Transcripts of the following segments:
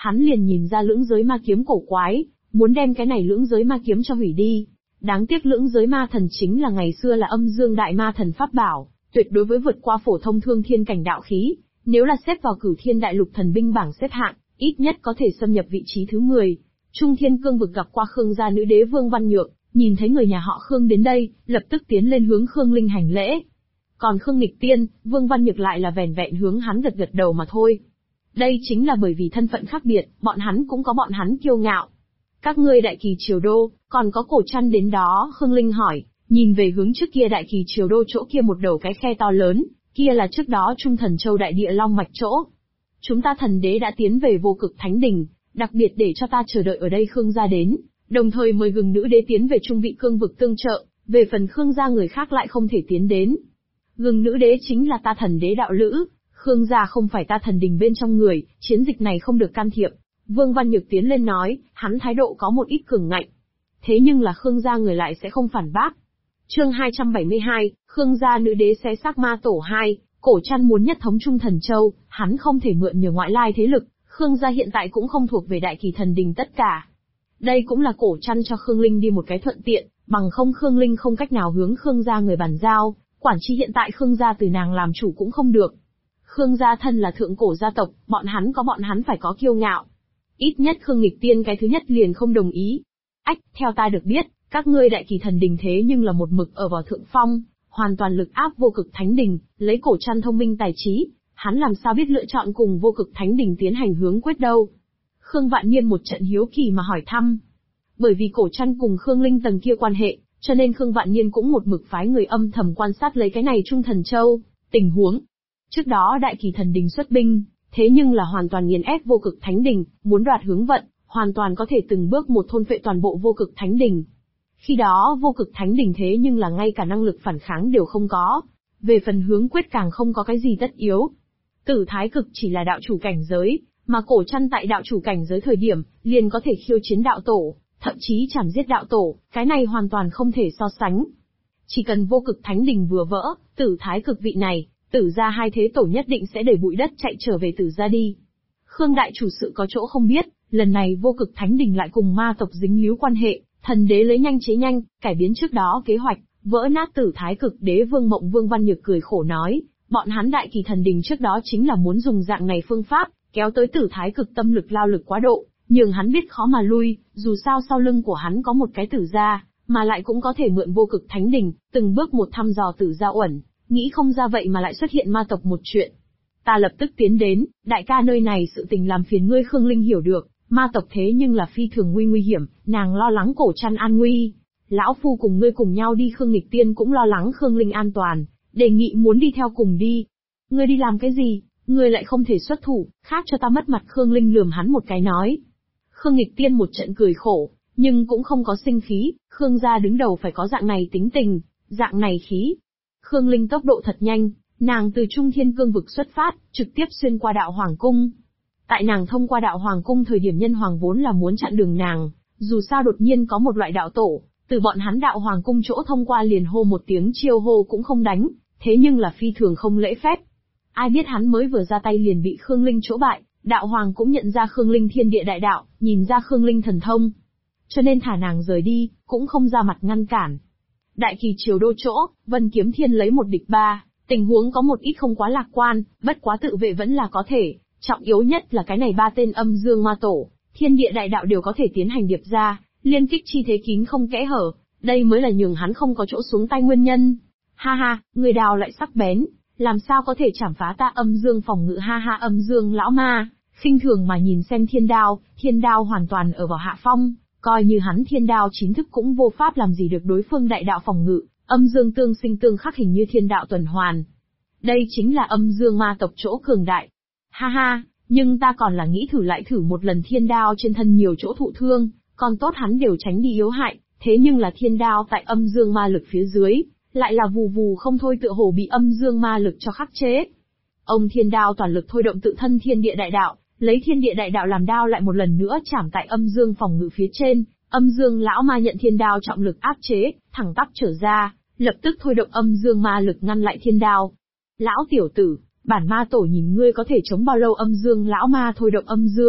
hắn liền nhìn ra lưỡng giới ma kiếm cổ quái, muốn đem cái này lưỡng giới ma kiếm cho hủy đi. Đáng tiếc lưỡng giới ma thần chính là ngày xưa là âm dương đại ma thần pháp bảo, tuyệt đối với vượt qua phổ thông thương thiên cảnh đạo khí, nếu là xếp vào Cửu Thiên Đại Lục thần binh bảng xếp hạng, ít nhất có thể xâm nhập vị trí thứ 10. Trung Thiên Cương vực gặp qua Khương gia nữ đế Vương Văn Nhược, nhìn thấy người nhà họ Khương đến đây, lập tức tiến lên hướng Khương Linh hành lễ. Còn Khương Nghịch Tiên, Vương Văn Nhược lại là vẻn vẹn hướng hắn gật gật đầu mà thôi. Đây chính là bởi vì thân phận khác biệt, bọn hắn cũng có bọn hắn kiêu ngạo. Các ngươi Đại Kỳ Triều Đô, còn có Cổ Trăn đến đó, Khương Linh hỏi, nhìn về hướng trước kia Đại Kỳ Triều Đô chỗ kia một đầu cái khe to lớn, kia là trước đó Trung Thần Châu Đại Địa Long Mạch chỗ. Chúng ta thần đế đã tiến về Vô Cực Thánh Đình, đặc biệt để cho ta chờ đợi ở đây Khương gia đến, đồng thời mời Gừng nữ đế tiến về Trung Vị Cương vực tương trợ, về phần Khương gia người khác lại không thể tiến đến. Gừng nữ đế chính là ta thần đế đạo lữ, Khương gia không phải ta thần đình bên trong người, chiến dịch này không được can thiệp. Vương Văn Nhược tiến lên nói, hắn thái độ có một ít cường ngạnh. Thế nhưng là Khương gia người lại sẽ không phản bác. Chương 272, Khương gia nữ đế xé xác ma tổ 2, Cổ Trăn muốn nhất thống Trung Thần Châu, hắn không thể mượn nhờ ngoại lai thế lực, Khương gia hiện tại cũng không thuộc về Đại Kỳ thần đình tất cả. Đây cũng là Cổ Trăn cho Khương Linh đi một cái thuận tiện, bằng không Khương Linh không cách nào hướng Khương gia người bàn giao, quản chi hiện tại Khương gia từ nàng làm chủ cũng không được. Khương gia thân là thượng cổ gia tộc, bọn hắn phải có kiêu ngạo. Ít nhất Khương Nghịch Tiên cái thứ nhất liền không đồng ý. Ách, theo ta được biết, các ngươi Đại Kỳ thần đình thế nhưng là một mực ở vào thượng phong, hoàn toàn lực áp Vô Cực Thánh Đình, lấy Cổ Trăn thông minh tài trí, hắn làm sao biết lựa chọn cùng Vô Cực Thánh Đình tiến hành hướng quyết đâu. Khương Vạn Niên một trận hiếu kỳ mà hỏi thăm. Bởi vì Cổ Trăn cùng Khương Linh tầng kia quan hệ, cho nên Khương Vạn Niên cũng một mực phái người âm thầm quan sát lấy cái này Trung Thần Châu, tình huống. Trước đó Đại Kỳ thần đình xuất binh, thế nhưng là hoàn toàn nghiền ép Vô Cực Thánh Đình, muốn đoạt hướng vận, hoàn toàn có thể từng bước một thôn phệ toàn bộ Vô Cực Thánh Đình. Khi đó Vô Cực Thánh Đình thế nhưng là ngay cả năng lực phản kháng đều không có, về phần hướng quyết càng không có cái gì tất yếu. Tử Thái Cực chỉ là đạo chủ cảnh giới, mà Cổ Trăn tại đạo chủ cảnh giới thời điểm, liền có thể khiêu chiến đạo tổ, thậm chí chảm giết đạo tổ, cái này hoàn toàn không thể so sánh. Chỉ cần Vô Cực Thánh Đình vừa vỡ, Tử Thái Cực vị này, Tử gia hai thế tổ nhất định sẽ để bụi đất chạy trở về Tử gia đi. Khương đại chủ sự có chỗ không biết, lần này Vô Cực Thánh Đình lại cùng ma tộc dính líu quan hệ, thần đế lấy nhanh chế nhanh, cải biến trước đó kế hoạch, vỡ nát Tử Thái Cực đế Vương Mộng Vương Văn Nhược cười khổ nói, bọn hắn Đại Kỳ thần đình trước đó chính là muốn dùng dạng này phương pháp, kéo tới Tử Thái Cực tâm lực lao lực quá độ, nhường hắn biết khó mà lui, dù sao sau lưng của hắn có một cái Tử gia, mà lại cũng có thể mượn Vô Cực Thánh Đình, từng bước một thăm dò Tử gia uẩn, nghĩ không ra vậy mà lại xuất hiện ma tộc một chuyện. Ta lập tức tiến đến, đại ca nơi này sự tình làm phiền ngươi Khương Linh hiểu được, ma tộc thế nhưng là phi thường nguy hiểm, nàng lo lắng Cổ Trăn an nguy. Lão phu cùng ngươi cùng nhau đi Khương Nghịch Tiên cũng lo lắng Khương Linh an toàn, đề nghị muốn đi theo cùng đi. Ngươi đi làm cái gì, ngươi lại không thể xuất thủ, khác cho ta mất mặt Khương Linh lườm hắn một cái nói. Khương Nghịch Tiên một trận cười khổ, nhưng cũng không có sinh khí, Khương gia đứng đầu phải có dạng này tính tình, dạng này khí. Khương Linh tốc độ thật nhanh, nàng từ Trung Thiên Cương vực xuất phát, trực tiếp xuyên qua đạo Hoàng Cung. Tại nàng thông qua đạo Hoàng Cung thời điểm Nhân Hoàng vốn là muốn chặn đường nàng, dù sao đột nhiên có một loại đạo tổ, từ bọn hắn đạo Hoàng Cung chỗ thông qua liền hô một tiếng chiêu hô cũng không đánh, thế nhưng là phi thường không lễ phép. Ai biết hắn mới vừa ra tay liền bị Khương Linh chỗ bại, đạo Hoàng cũng nhận ra Khương Linh thiên địa đại đạo, nhìn ra Khương Linh thần thông. Cho nên thả nàng rời đi, cũng không ra mặt ngăn cản. Đại Kỳ Triều Đô chỗ, Vân Kiếm Thiên lấy 1 địch 3, tình huống có một ít không quá lạc quan, bất quá tự vệ vẫn là có thể, trọng yếu nhất là cái này 3 tên âm dương ma tổ, thiên địa đại đạo đều có thể tiến hành điệp ra, liên kích chi thế kín không kẽ hở, đây mới là nhường hắn không có chỗ xuống tay nguyên nhân. Ha ha, người đào lại sắc bén, làm sao có thể chảm phá ta âm dương phòng ngự ha ha âm dương lão ma, khinh thường mà nhìn xem thiên đao hoàn toàn ở vào hạ phong. Coi như hắn thiên đao chính thức cũng vô pháp làm gì được đối phương đại đạo phòng ngự, âm dương tương sinh tương khắc hình như thiên đạo tuần hoàn. Đây chính là âm dương ma tộc chỗ cường đại. Ha ha, nhưng ta còn là nghĩ lại thử một lần thiên đao trên thân nhiều chỗ thụ thương, còn tốt hắn đều tránh đi yếu hại, thế nhưng là thiên đao tại âm dương ma lực phía dưới, lại là vù vù không thôi tựa hồ bị âm dương ma lực cho khắc chế. Ông thiên đao toàn lực thôi động tự thân thiên địa đại đạo, lấy thiên địa đại đạo làm đao lại một lần nữa chảm tại âm dương phòng ngự phía trên, âm dương lão ma nhận thiên đao trọng lực áp chế, thẳng tắp trở ra, lập tức thôi động âm dương ma lực ngăn lại thiên đao. Lão tiểu tử, bản ma tổ nhìn ngươi có thể chống bao lâu âm dương lão ma thôi động âm dương,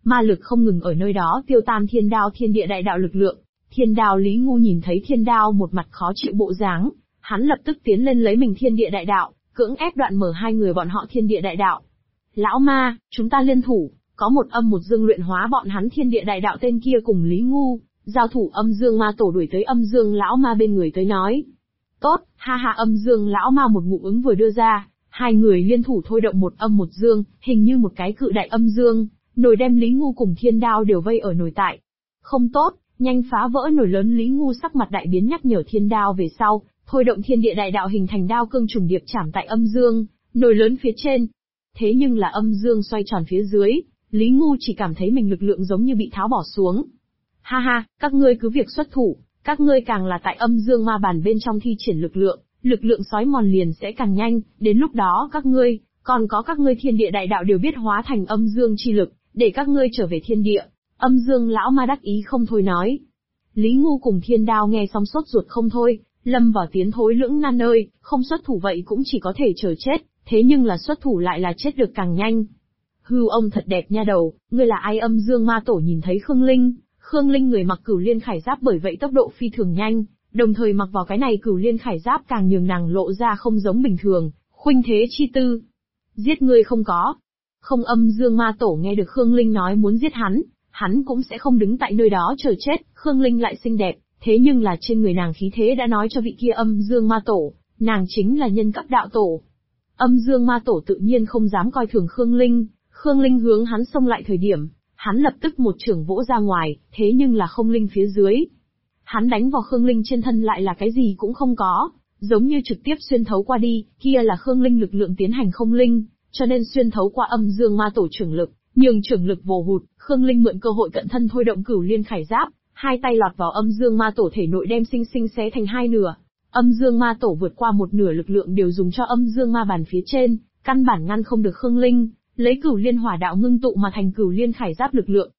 Ma lực không ngừng ở nơi đó tiêu tan thiên đao thiên địa đại đạo lực lượng. Thiên đao Lý Ngu nhìn thấy thiên đao một mặt khó chịu bộ dáng, hắn lập tức tiến lên lấy mình thiên địa đại đạo, cưỡng ép đoạn mở hai người bọn họ thiên địa đại đạo. Lão ma, chúng ta liên thủ, có một âm một dương luyện hóa bọn hắn thiên địa đại đạo tên kia cùng Lý Ngu, giao thủ. Âm dương ma tổ đuổi tới âm dương lão ma bên người tới nói. Tốt, ha ha. Âm dương lão ma một ngụm ứng vừa đưa ra, hai người liên thủ thôi động một âm một dương, hình như một cái cự đại âm dương, nồi đem Lý Ngu cùng thiên đao đều vây ở nồi tại. Không tốt, nhanh phá vỡ nồi lớn. Lý Ngu sắc mặt đại biến nhắc nhở thiên đao về sau, thôi động thiên địa đại đạo hình thành đao cương trùng điệp chạm tại âm dương, nồi lớn phía trên. Thế nhưng là âm dương xoay tròn phía dưới, Lý Ngu chỉ cảm thấy mình lực lượng giống như bị tháo bỏ xuống. Ha ha, các ngươi cứ việc xuất thủ, các ngươi càng là tại âm dương ma bản bên trong thi triển lực lượng sói mòn liền sẽ càng nhanh, đến lúc đó các ngươi, còn có các ngươi thiên địa đại đạo đều biết hóa thành âm dương chi lực, để các ngươi trở về thiên địa. Âm dương lão ma đắc ý không thôi nói. Lý Ngu cùng thiên đao nghe xong sốt ruột không thôi, lâm vào tiến thối lưỡng nan nơi, không xuất thủ vậy cũng chỉ có thể chờ chết, thế nhưng là xuất thủ lại là chết được càng nhanh. Hư ông thật đẹp nha đầu, ngươi là ai? Âm dương ma tổ nhìn thấy Khương Linh người mặc Cửu Liên khải giáp, bởi vậy tốc độ phi thường nhanh, đồng thời mặc vào cái này Cửu Liên khải giáp càng nhường nàng lộ ra không giống bình thường, khuynh thế chi tư. Giết ngươi không có. Không. Âm dương ma tổ nghe được Khương Linh nói muốn giết hắn cũng sẽ không đứng tại nơi đó chờ chết. Khương Linh lại xinh đẹp, thế nhưng là trên người nàng khí thế đã nói cho vị kia âm dương ma tổ, nàng chính là nhân cấp đạo tổ. Âm dương ma tổ tự nhiên không dám coi thường Khương Linh. Khương Linh hướng hắn xông lại thời điểm, hắn lập tức một chưởng vỗ ra ngoài, thế nhưng là không linh phía dưới. Hắn đánh vào Khương Linh trên thân lại là cái gì cũng không có, giống như trực tiếp xuyên thấu qua đi, kia là Khương Linh lực lượng tiến hành không linh, cho nên xuyên thấu qua âm dương ma tổ chưởng lực, nhường chưởng lực vồ hụt. Khương Linh mượn cơ hội cận thân thôi động Cửu Liên khải giáp, hai tay lọt vào âm dương ma tổ thể nội đem sinh sinh xé thành hai nửa. Âm dương ma tổ vượt qua một nửa lực lượng đều dùng cho âm dương ma bàn phía trên, căn bản ngăn không được Khương Linh, lấy Cửu Liên hỏa đạo ngưng tụ mà thành Cửu Liên khải giáp lực lượng.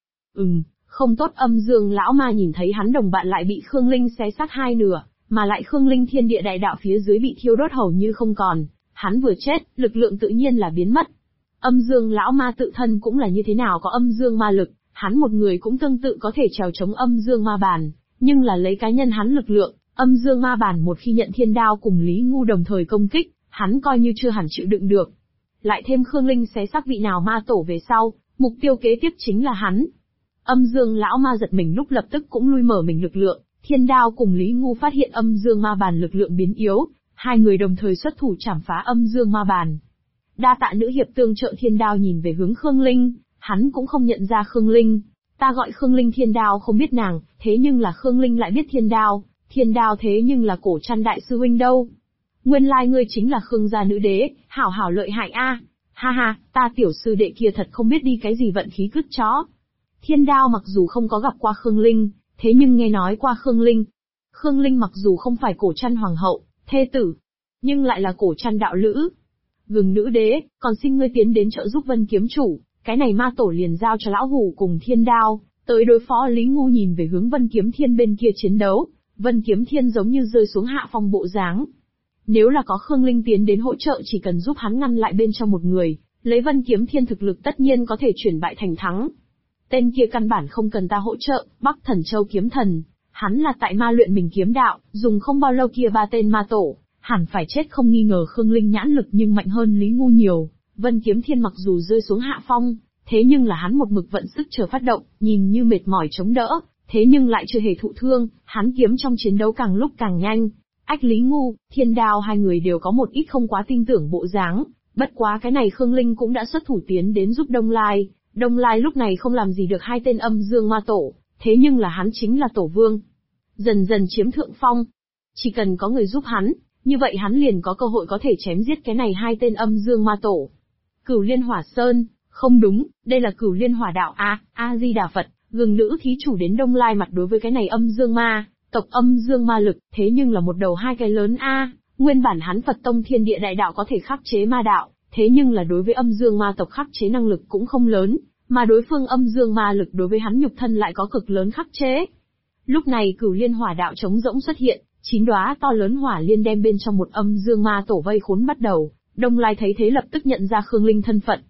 Không tốt. Âm dương lão ma nhìn thấy hắn đồng bạn lại bị Khương Linh xé xác hai nửa, mà lại Khương Linh thiên địa đại đạo phía dưới bị thiêu đốt hầu như không còn, hắn vừa chết, lực lượng tự nhiên là biến mất. Âm dương lão ma tự thân cũng là như thế nào có âm dương ma lực, hắn một người cũng tương tự có thể trèo chống âm dương ma bàn, nhưng là lấy cá nhân hắn lực lượng, âm dương ma bàn một khi nhận thiên đao cùng Lý Ngu đồng thời công kích, hắn coi như chưa hẳn chịu đựng được. Lại thêm Khương Linh xé xác vị nào ma tổ về sau, mục tiêu kế tiếp chính là hắn. Âm dương lão ma giật mình lúc lập tức cũng lui mở mình lực lượng, thiên đao cùng Lý Ngu phát hiện âm dương ma bàn lực lượng biến yếu, hai người đồng thời xuất thủ chảm phá âm dương ma bàn. Đa tạ nữ hiệp tương trợ. Thiên đao nhìn về hướng Khương Linh, hắn cũng không nhận ra Khương Linh. Ta gọi Khương Linh, thiên đao không biết nàng, thế nhưng là Khương Linh lại biết thiên đao thế nhưng là cổ trăn đại sư huynh đâu. Nguyên lai ngươi chính là Khương gia nữ đế, hảo hảo lợi hại a. Ha ha, ta tiểu sư đệ kia thật không biết đi cái gì vận khí cứt chó. Thiên đao mặc dù không có gặp qua Khương Linh, thế nhưng nghe nói qua Khương Linh. Khương Linh mặc dù không phải cổ trăn hoàng hậu, thê tử, nhưng lại là cổ trăn đạo lữ. Gừng nữ đế, còn xin ngươi tiến đến trợ giúp Vân kiếm chủ, cái này ma tổ liền giao cho lão hủ cùng thiên đao, tới đối phó. Lý Ngu nhìn về hướng Vân kiếm thiên bên kia chiến đấu, Vân kiếm thiên giống như rơi xuống hạ phong bộ dáng. Nếu là có Khương Linh tiến đến hỗ trợ chỉ cần giúp hắn ngăn lại bên trong một người, lấy Vân kiếm thiên thực lực tất nhiên có thể chuyển bại thành thắng. Tên kia căn bản không cần ta hỗ trợ. Bắc Thần Châu kiếm thần, hắn là tại ma luyện mình kiếm đạo, dùng không bao lâu kia ba tên ma tổ, hẳn phải chết không nghi ngờ. Khương Linh nhãn lực nhưng mạnh hơn Lý Ngu nhiều. Vân kiếm thiên mặc dù rơi xuống hạ phong, thế nhưng là hắn một mực vận sức chờ phát động, nhìn như mệt mỏi chống đỡ, thế nhưng lại chưa hề thụ thương, hắn kiếm trong chiến đấu càng lúc càng nhanh. Ách, Lý Ngu, thiên đao hai người đều có một ít không quá tin tưởng bộ dáng, bất quá cái này Khương Linh cũng đã xuất thủ tiến đến giúp Đông Lai. Đông Lai lúc này không làm gì được hai tên âm dương ma tổ, thế nhưng là hắn chính là tổ vương. Dần dần chiếm thượng phong. Chỉ cần có người giúp hắn, như vậy hắn liền có cơ hội có thể chém giết cái này hai tên âm dương ma tổ. Cửu Liên Hỏa Sơn, không đúng, đây là Cửu Liên Hỏa Đạo A-di-đà Phật, gừng nữ thí chủ đến Đông Lai mặt đối với cái này âm dương ma, tộc âm dương ma lực, thế nhưng là một đầu hai cái lớn a. Nguyên bản hắn Phật tông thiên địa đại đạo có thể khắc chế ma đạo, thế nhưng là đối với âm dương ma tộc khắc chế năng lực cũng không lớn, mà đối phương âm dương ma lực đối với hắn nhục thân lại có cực lớn khắc chế. Lúc này Cửu Liên Hỏa Đạo trống rỗng xuất hiện, 9 đóa to lớn hỏa liên đem bên trong một âm dương ma tổ vây khốn bắt đầu. Đông Lai thấy thế lập tức nhận ra Khương Linh thân phận.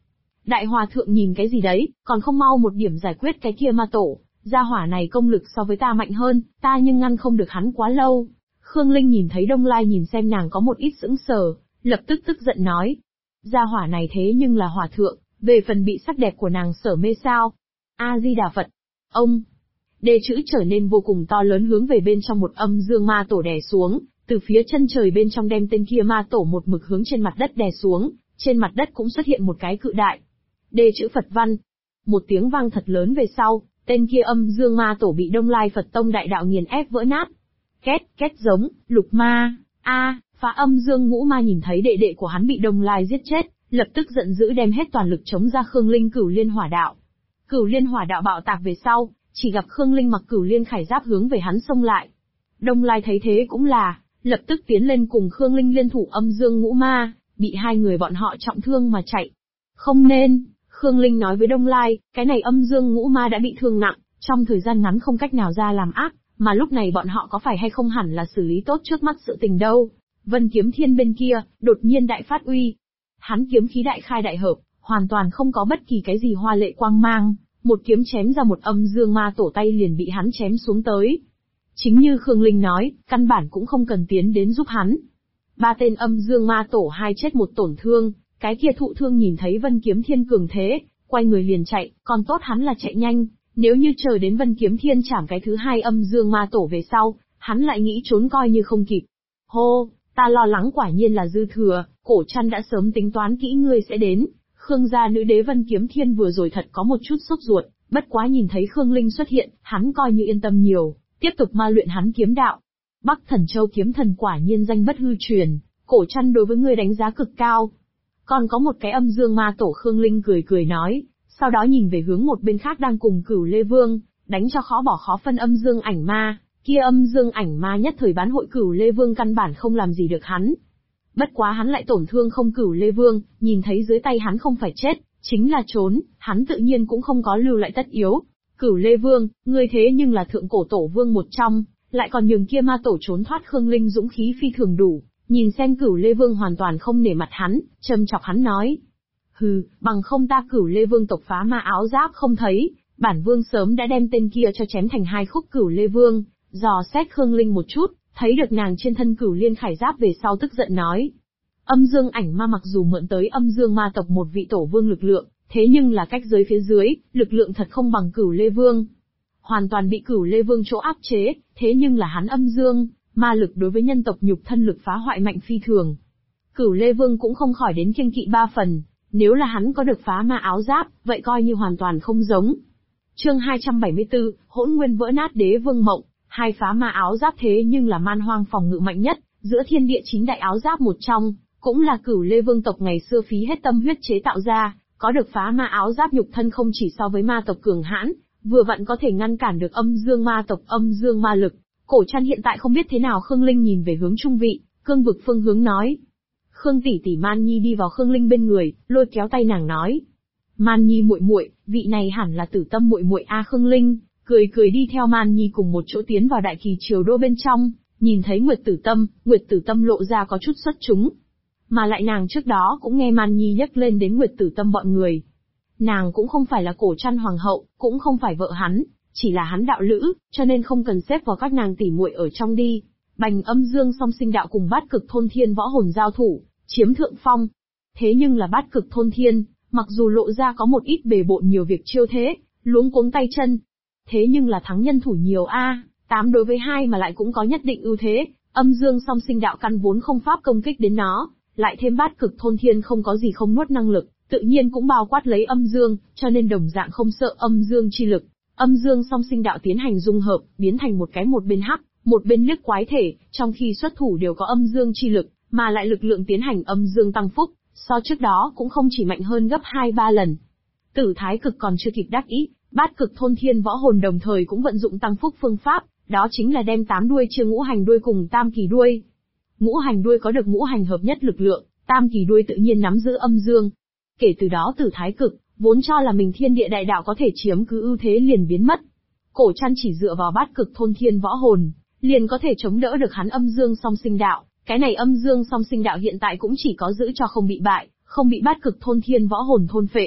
Đại hòa thượng nhìn cái gì đấy, còn không mau một điểm giải quyết cái kia ma tổ, gia hỏa này công lực so với ta mạnh hơn, ta nhưng ngăn không được hắn quá lâu. Khương Linh nhìn thấy Đông Lai nhìn xem nàng có một ít sững sờ, lập tức tức giận nói. Gia hỏa này thế nhưng là hòa thượng, về phần bị sắc đẹp của nàng sở mê sao. A-di-đà Phật. Ông. Đề chữ trở nên vô cùng to lớn hướng về bên trong một âm dương ma tổ đè xuống, từ phía chân trời bên trong đem tên kia ma tổ một mực hướng trên mặt đất đè xuống, trên mặt đất cũng xuất hiện một cái cự đại. Đề chữ Phật văn. Một tiếng vang thật lớn về sau, tên kia âm dương ma tổ bị Đông Lai Phật Tông đại đạo nghiền ép vỡ nát. Két, két giống, lục ma, phá âm dương ngũ ma nhìn thấy đệ đệ của hắn bị Đông Lai giết chết, lập tức giận dữ đem hết toàn lực chống ra Khương Linh Cửu Liên Hỏa Đạo. Cửu Liên Hỏa Đạo bạo tạc về sau, chỉ gặp Khương Linh mặc Cửu Liên Khải Giáp hướng về hắn xông lại. Đông Lai thấy thế cũng là, lập tức tiến lên cùng Khương Linh liên thủ âm dương ngũ ma, bị hai người bọn họ trọng thương mà chạy. Không nên, Khương Linh nói với Đông Lai, cái này âm dương ngũ ma đã bị thương nặng, trong thời gian ngắn không cách nào ra làm ác, mà lúc này bọn họ có phải hay không hẳn là xử lý tốt trước mắt sự tình đâu. Vân Kiếm Thiên bên kia, đột nhiên đại phát uy. Hắn kiếm khí đại khai đại hợp, hoàn toàn không có bất kỳ cái gì hoa lệ quang mang, một kiếm chém ra một âm dương ma tổ tay liền bị hắn chém xuống tới. Chính như Khương Linh nói, căn bản cũng không cần tiến đến giúp hắn. Ba tên âm dương ma tổ hai chết một tổn thương, cái kia thụ thương nhìn thấy Vân Kiếm Thiên cường thế, quay người liền chạy, còn tốt hắn là chạy nhanh, nếu như chờ đến Vân Kiếm Thiên chảm cái thứ hai âm dương ma tổ về sau, hắn lại nghĩ trốn coi như không kịp. Hô, ta lo lắng quả nhiên là dư thừa, Cổ Trăn đã sớm tính toán kỹ ngươi sẽ đến. Khương gia nữ đế Vân Kiếm Thiên vừa rồi thật có một chút sốt ruột, bất quá nhìn thấy Khương Linh xuất hiện, hắn coi như yên tâm nhiều, tiếp tục ma luyện hắn kiếm đạo. Bắc Thần Châu kiếm thần quả nhiên danh bất hư truyền, Cổ Trăn đối với ngươi đánh giá cực cao. Còn có một cái âm dương ma tổ Khương Linh cười cười nói, sau đó nhìn về hướng một bên khác đang cùng Cửu Lê Vương, đánh cho khó bỏ khó phân âm dương ảnh ma, kia âm dương ảnh ma nhất thời bán hội Cửu Lê Vương căn bản không làm gì được hắn. Bất quá hắn lại tổn thương không Cửu Lê Vương, nhìn thấy dưới tay hắn không phải chết, chính là trốn, hắn tự nhiên cũng không có lưu lại tất yếu. Cửu Lê Vương, ngươi thế nhưng là thượng cổ tổ vương một trong, lại còn nhường kia ma tổ trốn thoát Khương Linh dũng khí phi thường đủ, nhìn xem Cửu Lê Vương hoàn toàn không nể mặt hắn, châm chọc hắn nói. Hừ, bằng không ta Cửu Lê Vương tộc phá ma áo giáp không thấy, bản vương sớm đã đem tên kia cho chém thành hai khúc. Cửu Lê Vương dò xét Khương Linh một chút, thấy được nàng trên thân Cửu Liên Khải Giáp về sau tức giận nói. Âm dương ảnh ma mặc dù mượn tới âm dương ma tộc một vị tổ vương lực lượng, thế nhưng là cách giới phía dưới, lực lượng thật không bằng Cửu Lê Vương. Hoàn toàn bị Cửu Lê Vương chỗ áp chế, thế nhưng là hắn âm dương, ma lực đối với nhân tộc nhục thân lực phá hoại mạnh phi thường. Cửu Lê Vương cũng không khỏi đến kiêng kỵ ba phần, nếu là hắn có được phá ma áo giáp, vậy coi như hoàn toàn không giống. Chương 274, Hỗn Nguyên vỡ nát đế vương mộng, hai phá ma áo giáp thế nhưng là man hoang phòng ngự mạnh nhất, giữa thiên địa chính đại áo giáp một trong, cũng là Cửu Lê Vương tộc ngày xưa phí hết tâm huyết chế tạo ra, có được phá ma áo giáp nhục thân không chỉ so với ma tộc cường hãn, vừa vặn có thể ngăn cản được âm dương ma tộc âm dương ma lực. Cổ Trăn hiện tại không biết thế nào. Khương Linh nhìn về hướng trung vị, cương vực phương hướng nói. Khương tỷ tỷ Man Nhi đi vào Khương Linh bên người, lôi kéo tay nàng nói. Man Nhi muội muội, vị này hẳn là Tử Tâm muội muội a. Khương Linh cười cười đi theo Man Nhi cùng một chỗ tiến vào Đại Kỳ Triều Đô bên trong, nhìn thấy Nguyệt Tử Tâm lộ ra có chút xuất chúng. Mà lại nàng trước đó cũng nghe Man Nhi nhắc lên đến Nguyệt Tử Tâm bọn người. Nàng cũng không phải là Cổ Trăn hoàng hậu, cũng không phải vợ hắn, chỉ là hắn đạo lữ, cho nên không cần xếp vào các nàng tỷ muội ở trong đi. Bành âm dương song sinh đạo cùng Bát Cực Thôn Thiên võ hồn giao thủ, chiếm thượng phong. Thế nhưng là Bát Cực Thôn Thiên, mặc dù lộ ra có một ít bề bộn nhiều việc chiêu thế, luống cuống tay chân. Thế nhưng là thắng nhân thủ nhiều a, 8 đối với 2 mà lại cũng có nhất định ưu thế, âm dương song sinh đạo căn vốn không pháp công kích đến nó, lại thêm Bát Cực Thôn Thiên không có gì không nuốt năng lực, tự nhiên cũng bao quát lấy âm dương, cho nên đồng dạng không sợ âm dương chi lực. Âm dương song sinh đạo tiến hành dung hợp, biến thành một cái một bên hắc, một bên liếc quái thể, trong khi xuất thủ đều có âm dương chi lực, mà lại lực lượng tiến hành âm dương tăng phúc, so trước đó cũng không chỉ mạnh hơn gấp 2-3 lần. Tử Thái Cực còn chưa kịp đắc ý, Bát Cực Thôn Thiên võ hồn đồng thời cũng vận dụng tăng phúc phương pháp, đó chính là đem 8 đuôi chia ngũ hành đuôi cùng tam kỳ đuôi. Ngũ hành đuôi có được ngũ hành hợp nhất lực lượng, tam kỳ đuôi tự nhiên nắm giữ âm dương. Kể từ đó Tử Thái Cực vốn cho là mình thiên địa đại đạo có thể chiếm cứ ưu thế liền biến mất. Cổ Trăn chỉ dựa vào Bát Cực Thôn Thiên võ hồn, liền có thể chống đỡ được hắn âm dương song sinh đạo, cái này âm dương song sinh đạo hiện tại cũng chỉ có giữ cho không bị bại, không bị Bát Cực Thôn Thiên võ hồn thôn phệ.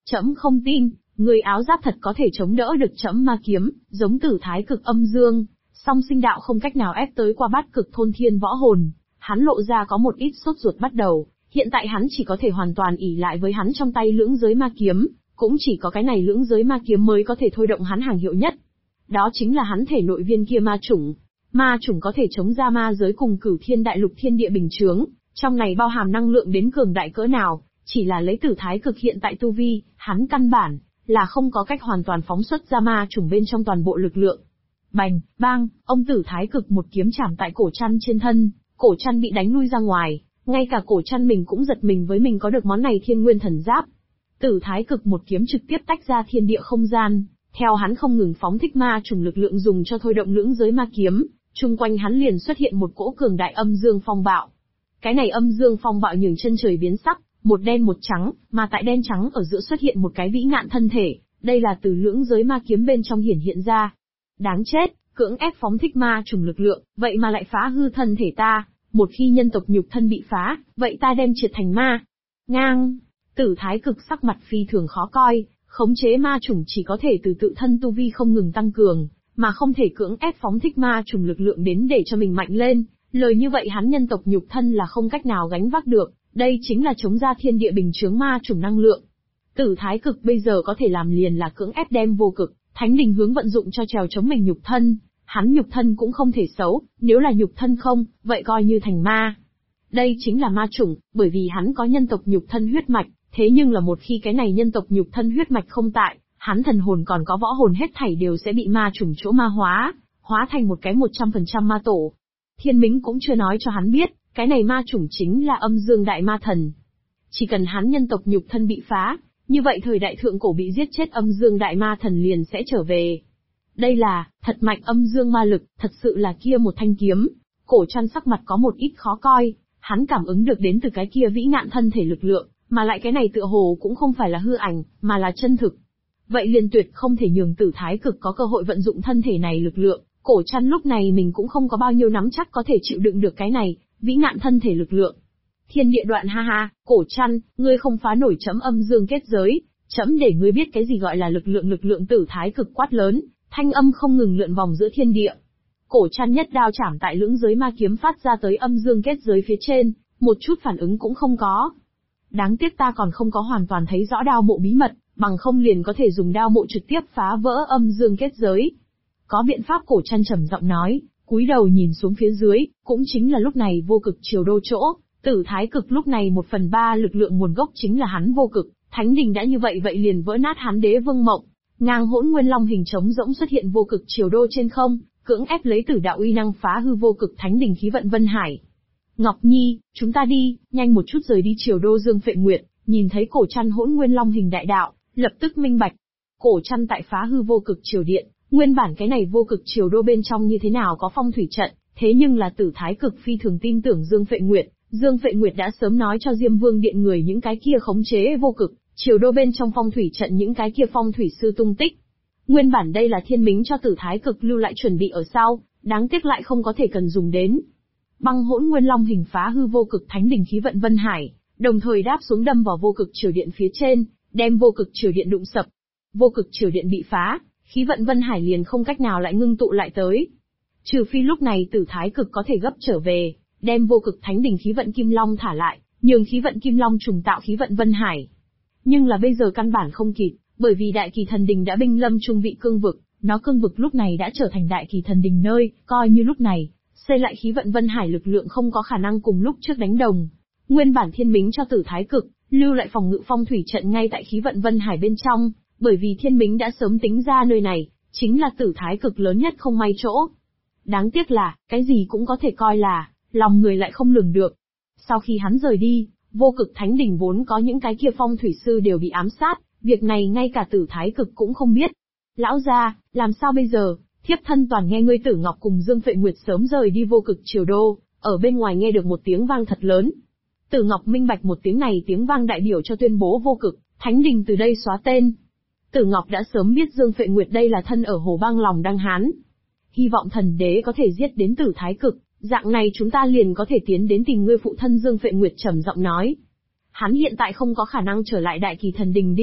Trẫm không tin, người áo giáp thật có thể chống đỡ được trẫm ma kiếm, giống Tử Thái Cực âm dương, song sinh đạo không cách nào ép tới qua bát cực thôn thiên võ hồn. Hắn lộ ra có một ít sốt ruột bắt đầu, hiện tại hắn chỉ có thể hoàn toàn ỷ lại với hắn trong tay lưỡng giới ma kiếm, cũng chỉ có cái này lưỡng giới ma kiếm mới có thể thôi động hắn hàng hiệu nhất. Đó chính là hắn thể nội viên kia ma chủng. Ma chủng có thể chống ra ma giới cùng cửu thiên đại lục thiên địa bình chướng, trong này bao hàm năng lượng đến cường đại cỡ nào, chỉ là lấy Tử Thái Cực hiện tại tu vi, hắn căn bản là không có cách hoàn toàn phóng xuất ra ma chủng bên trong toàn bộ lực lượng. Bành, bang, ông Tử Thái Cực một kiếm chạm tại cổ chăn trên thân, cổ chăn bị đánh lui ra ngoài, ngay cả cổ chăn mình cũng giật mình với mình có được món này Thiên Nguyên Thần Giáp. Tử Thái Cực một kiếm trực tiếp tách ra thiên địa không gian, theo hắn không ngừng phóng thích ma chủng lực lượng dùng cho thôi động lưỡng giới ma kiếm, chung quanh hắn liền xuất hiện một cỗ cường đại âm dương phong bạo. Cái này âm dương phong bạo nhường chân trời biến sắc, một đen một trắng, mà tại đen trắng ở giữa xuất hiện một cái vĩ ngạn thân thể, đây là từ lưỡng giới ma kiếm bên trong hiển hiện ra. Đáng chết, cưỡng ép phóng thích ma chủng lực lượng, vậy mà lại phá hư thân thể ta, một khi nhân tộc nhục thân bị phá, vậy ta đem triệt thành ma. Ngang, Tử Thái Cực sắc mặt phi thường khó coi, khống chế ma chủng chỉ có thể từ tự thân tu vi không ngừng tăng cường, mà không thể cưỡng ép phóng thích ma chủng lực lượng đến để cho mình mạnh lên, lời như vậy hắn nhân tộc nhục thân là không cách nào gánh vác được, đây chính là chống ra thiên địa bình chướng ma chủng năng lượng. Tử Thái Cực bây giờ có thể làm liền là cưỡng ép đem vô cực, thánh đình hướng vận dụng cho trèo chống mình nhục thân, hắn nhục thân cũng không thể xấu, nếu là nhục thân không, vậy coi như thành ma. Đây chính là ma chủng, bởi vì hắn có nhân tộc nhục thân huyết mạch, thế nhưng là một khi cái này nhân tộc nhục thân huyết mạch không tại, hắn thần hồn còn có võ hồn hết thảy đều sẽ bị ma chủng chỗ ma hóa, hóa thành một cái 100% ma tổ. Thiên Mính cũng chưa nói cho hắn biết, cái này ma chủng chính là âm dương đại ma thần. Chỉ cần hắn nhân tộc nhục thân bị phá, như vậy thời đại thượng cổ bị giết chết âm dương đại ma thần liền sẽ trở về. Đây là, thật mạnh âm dương ma lực, thật sự là kia một thanh kiếm. Cổ Trăn sắc mặt có một ít khó coi, hắn cảm ứng được đến từ cái kia vĩ ngạn thân thể lực lượng, mà lại cái này tựa hồ cũng không phải là hư ảnh, mà là chân thực. Vậy liền tuyệt không thể nhường Tử Thái Cực có cơ hội vận dụng thân thể này lực lượng. Cổ Trăn lúc này mình cũng không có bao nhiêu nắm chắc có thể chịu đựng được cái này, vĩ ngạn thân thể lực lượng. Thiên địa đoạn ha ha, Cổ Trăn, ngươi không phá nổi chấm âm dương kết giới, chấm để ngươi biết cái gì gọi là lực lượng Tử Thái Cực quát lớn, thanh âm không ngừng lượn vòng giữa thiên địa. Cổ Trăn nhất đao chảm tại lưỡng giới ma kiếm phát ra tới âm dương kết giới phía trên, một chút phản ứng cũng không có. Đáng tiếc ta còn không có hoàn toàn thấy rõ đao mộ bí mật, bằng không liền có thể dùng đao mộ trực tiếp phá vỡ âm dương kết giới. Có biện pháp, Cổ Trăn trầm giọng nói, cúi đầu nhìn xuống phía dưới, cũng chính là lúc này vô cực triều đô chỗ, Tử Thái Cực lúc này 1/3 lực lượng nguồn gốc chính là hắn vô cực, thánh đình đã như vậy vậy liền vỡ nát hắn đế vương mộng. Ngang hỗn nguyên long hình trống rỗng xuất hiện vô cực triều đô trên không, cưỡng ép lấy tử đạo uy năng phá hư vô cực thánh đình khí vận Vân Hải. Ngọc Nhi, chúng ta đi, nhanh một chút rời đi triều đô Dương Phệ Nguyệt, nhìn thấy Cổ Trăn hỗn nguyên long hình đại đạo, lập tức minh bạch. Cổ Trăn tại phá hư vô cực triều điện, nguyên bản cái này vô cực triều đô bên trong như thế nào có phong thủy trận, thế nhưng là Tử Thái Cực phi thường tin tưởng Dương Phệ Nguyệt. Dương Phệ Nguyệt đã sớm nói cho Diêm Vương điện người những cái kia khống chế vô cực triều đô bên trong phong thủy trận những cái kia phong thủy sư tung tích. Nguyên bản đây là Thiên Mính cho Tử Thái Cực lưu lại chuẩn bị ở sau, đáng tiếc lại không có thể cần dùng đến. Băng hỗn nguyên long hình phá hư vô cực thánh đình khí vận Vân Hải, đồng thời đáp xuống đâm vào vô cực triều điện phía trên, đem vô cực triều điện đụng sập. Vô cực triều điện bị phá, khí vận Vân Hải liền không cách nào lại ngưng tụ lại tới. Trừ phi lúc này Tử Thái Cực có thể gấp trở về, đem vô cực thánh đình khí vận Kim Long thả lại, nhường khí vận Kim Long trùng tạo khí vận Vân Hải. Nhưng là bây giờ căn bản không kịp, bởi vì Đại Kỳ Thần Đình đã binh lâm trung vị cương vực, nó cương vực lúc này đã trở thành Đại Kỳ Thần Đình nơi, coi như lúc này, xây lại khí vận Vân Hải lực lượng không có khả năng cùng lúc trước đánh đồng. Nguyên bản Thiên Mính cho Tử Thái Cực, lưu lại phòng ngự phong thủy trận ngay tại khí vận Vân Hải bên trong, bởi vì Thiên Mính đã sớm tính ra nơi này, chính là Tử Thái Cực lớn nhất không may chỗ. Đáng tiếc là, cái gì cũng có thể coi là, lòng người lại không lường được. Sau khi hắn rời đi, vô cực thánh đình vốn có những cái kia phong thủy sư đều bị ám sát, việc này ngay cả Tử Thái Cực cũng không biết. Lão gia, làm sao bây giờ? Thiếp thân toàn nghe ngươi Tử Ngọc cùng Dương Phệ Nguyệt sớm rời đi vô cực triều đô, ở bên ngoài nghe được một tiếng vang thật lớn. Tử Ngọc minh bạch một tiếng này tiếng vang đại biểu cho tuyên bố vô cực thánh đình từ đây xóa tên. Tử Ngọc đã sớm biết Dương Phệ Nguyệt đây là thân ở Hồ Bang lòng Đăng Hán. Hy vọng thần đế có thể giết đến Tử Thái Cực, dạng này chúng ta liền có thể tiến đến tìm ngươi phụ thân. Dương Phệ Nguyệt trầm giọng nói. Hắn hiện tại không có khả năng trở lại Đại Kỳ Thần Đình đi,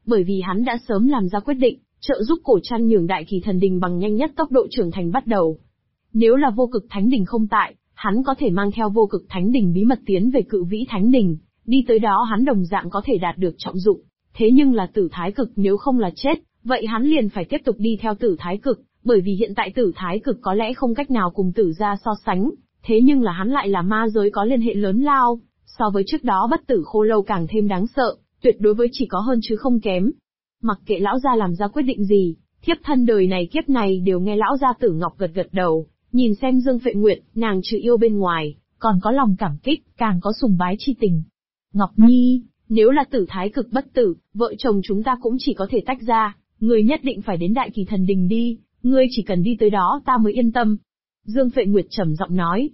Bởi vì hắn đã sớm làm ra quyết định, trợ giúp Cổ Trăn nhường Đại Kỳ Thần Đình bằng nhanh nhất tốc độ trưởng thành bắt đầu. Nếu là Vô Cực Thánh Đình không tại, hắn có thể mang theo Vô Cực Thánh Đình bí mật tiến về Cự Vĩ Thánh Đình, đi tới đó hắn đồng dạng có thể đạt được trọng dụng. Thế nhưng là Tử Thái Cực nếu không là chết, vậy hắn liền phải tiếp tục đi theo Tử Thái Cực, bởi vì hiện tại Tử Thái Cực có lẽ không cách nào cùng Tử gia so sánh, thế nhưng là hắn lại là ma giới có liên hệ lớn lao, so với trước đó Bất Tử Khô Lâu càng thêm đáng sợ, tuyệt đối với chỉ có hơn chứ không kém. Mặc kệ lão gia làm ra quyết định gì, thiếp thân đời này kiếp này đều nghe lão gia Tử Ngọc gật gật đầu, nhìn xem Dương Phệ Nguyệt, nàng trừ yêu bên ngoài, còn có lòng cảm kích, càng có sùng bái chi tình. Ngọc Nhi, nếu là Tử Thái Cực bất tử, vợ chồng chúng ta cũng chỉ có thể tách ra, ngươi nhất định phải đến Đại Kỳ Thần Đình đi, ngươi chỉ cần đi tới đó ta mới yên tâm. Dương Phệ Nguyệt trầm giọng nói.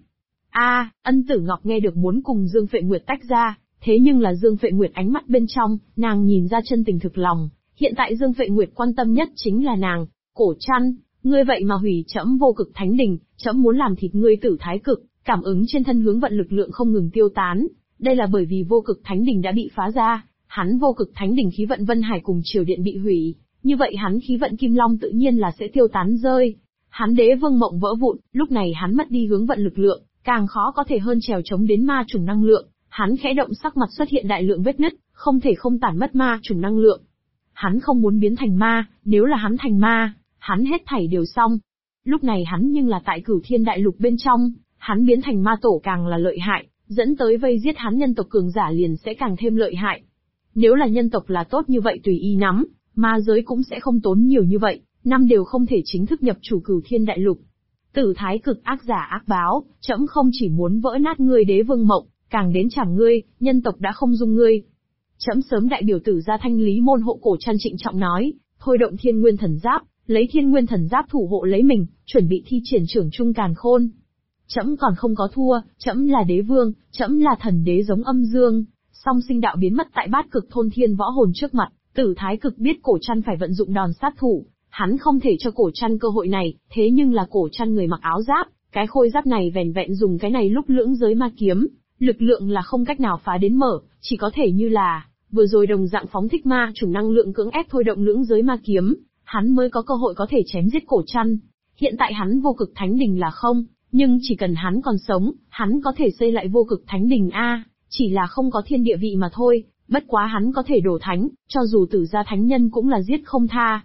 Ân Tử Ngọc nghe được muốn cùng Dương Phệ Nguyệt tách ra, thế nhưng là Dương Phệ Nguyệt ánh mắt bên trong, nàng nhìn ra chân tình thực lòng, hiện tại Dương Phệ Nguyệt quan tâm nhất chính là nàng. Cổ Trăn, ngươi vậy mà hủy trẫm Vô Cực Thánh Đình, trẫm muốn làm thịt ngươi Tử Thái Cực, cảm ứng trên thân hướng vận lực lượng không ngừng tiêu tán, đây là bởi vì Vô Cực Thánh Đình đã bị phá ra, hắn Vô Cực Thánh Đình khí vận Vân Hải cùng Triều Điện bị hủy, như vậy hắn khí vận Kim Long tự nhiên là sẽ tiêu tán rơi. Hắn Đế Vương Mộng vỡ vụn, lúc này hắn mất đi hướng vận lực lượng, càng khó có thể hơn trèo chống đến ma trùng năng lượng, hắn khẽ động sắc mặt xuất hiện đại lượng vết nứt, không thể không tản mất ma trùng năng lượng. Hắn không muốn biến thành ma, nếu là hắn thành ma, hắn hết thảy đều xong. Lúc này hắn nhưng là tại Cửu Thiên Đại Lục bên trong, hắn biến thành ma tổ càng là lợi hại, dẫn tới vây giết hắn nhân tộc cường giả liền sẽ càng thêm lợi hại. Nếu là nhân tộc là tốt như vậy tùy ý nắm, ma giới cũng sẽ không tốn nhiều như vậy, năm đều không thể chính thức nhập chủ Cửu Thiên Đại Lục. Tử Thái Cực ác giả ác báo, trẫm không chỉ muốn vỡ nát ngươi Đế Vương Mộng, càng đến chảm ngươi, nhân tộc đã không dung ngươi. Trẫm sớm đại biểu Tử gia thanh lý môn hộ. Cổ Trăn trịnh trọng nói, thôi động Thiên Nguyên Thần Giáp, lấy Thiên Nguyên Thần Giáp thủ hộ lấy mình, chuẩn bị thi triển trưởng trung càn khôn. Trẫm còn không có thua, trẫm là đế vương, trẫm là thần đế giống âm dương. Song sinh đạo biến mất tại Bát Cực thôn thiên võ hồn trước mặt, Tử Thái Cực biết Cổ Trăn phải vận dụng đòn sát thủ, hắn không thể cho Cổ Trăn cơ hội này, thế nhưng là Cổ Trăn người mặc áo giáp, cái khôi giáp này vẻn vẹn dùng cái này lúc lưỡng giới ma kiếm, lực lượng là không cách nào phá đến mở, chỉ có thể như là vừa rồi đồng dạng phóng thích ma chủng năng lượng cưỡng ép thôi động lưỡng giới ma kiếm, hắn mới có cơ hội có thể chém giết Cổ Trăn. Hiện tại hắn Vô Cực Thánh Đình là không, nhưng chỉ cần hắn còn sống, hắn có thể xây lại Vô Cực Thánh Đình chỉ là không có thiên địa vị mà thôi, bất quá hắn có thể đổ thánh, cho dù Tử gia thánh nhân cũng là giết không tha.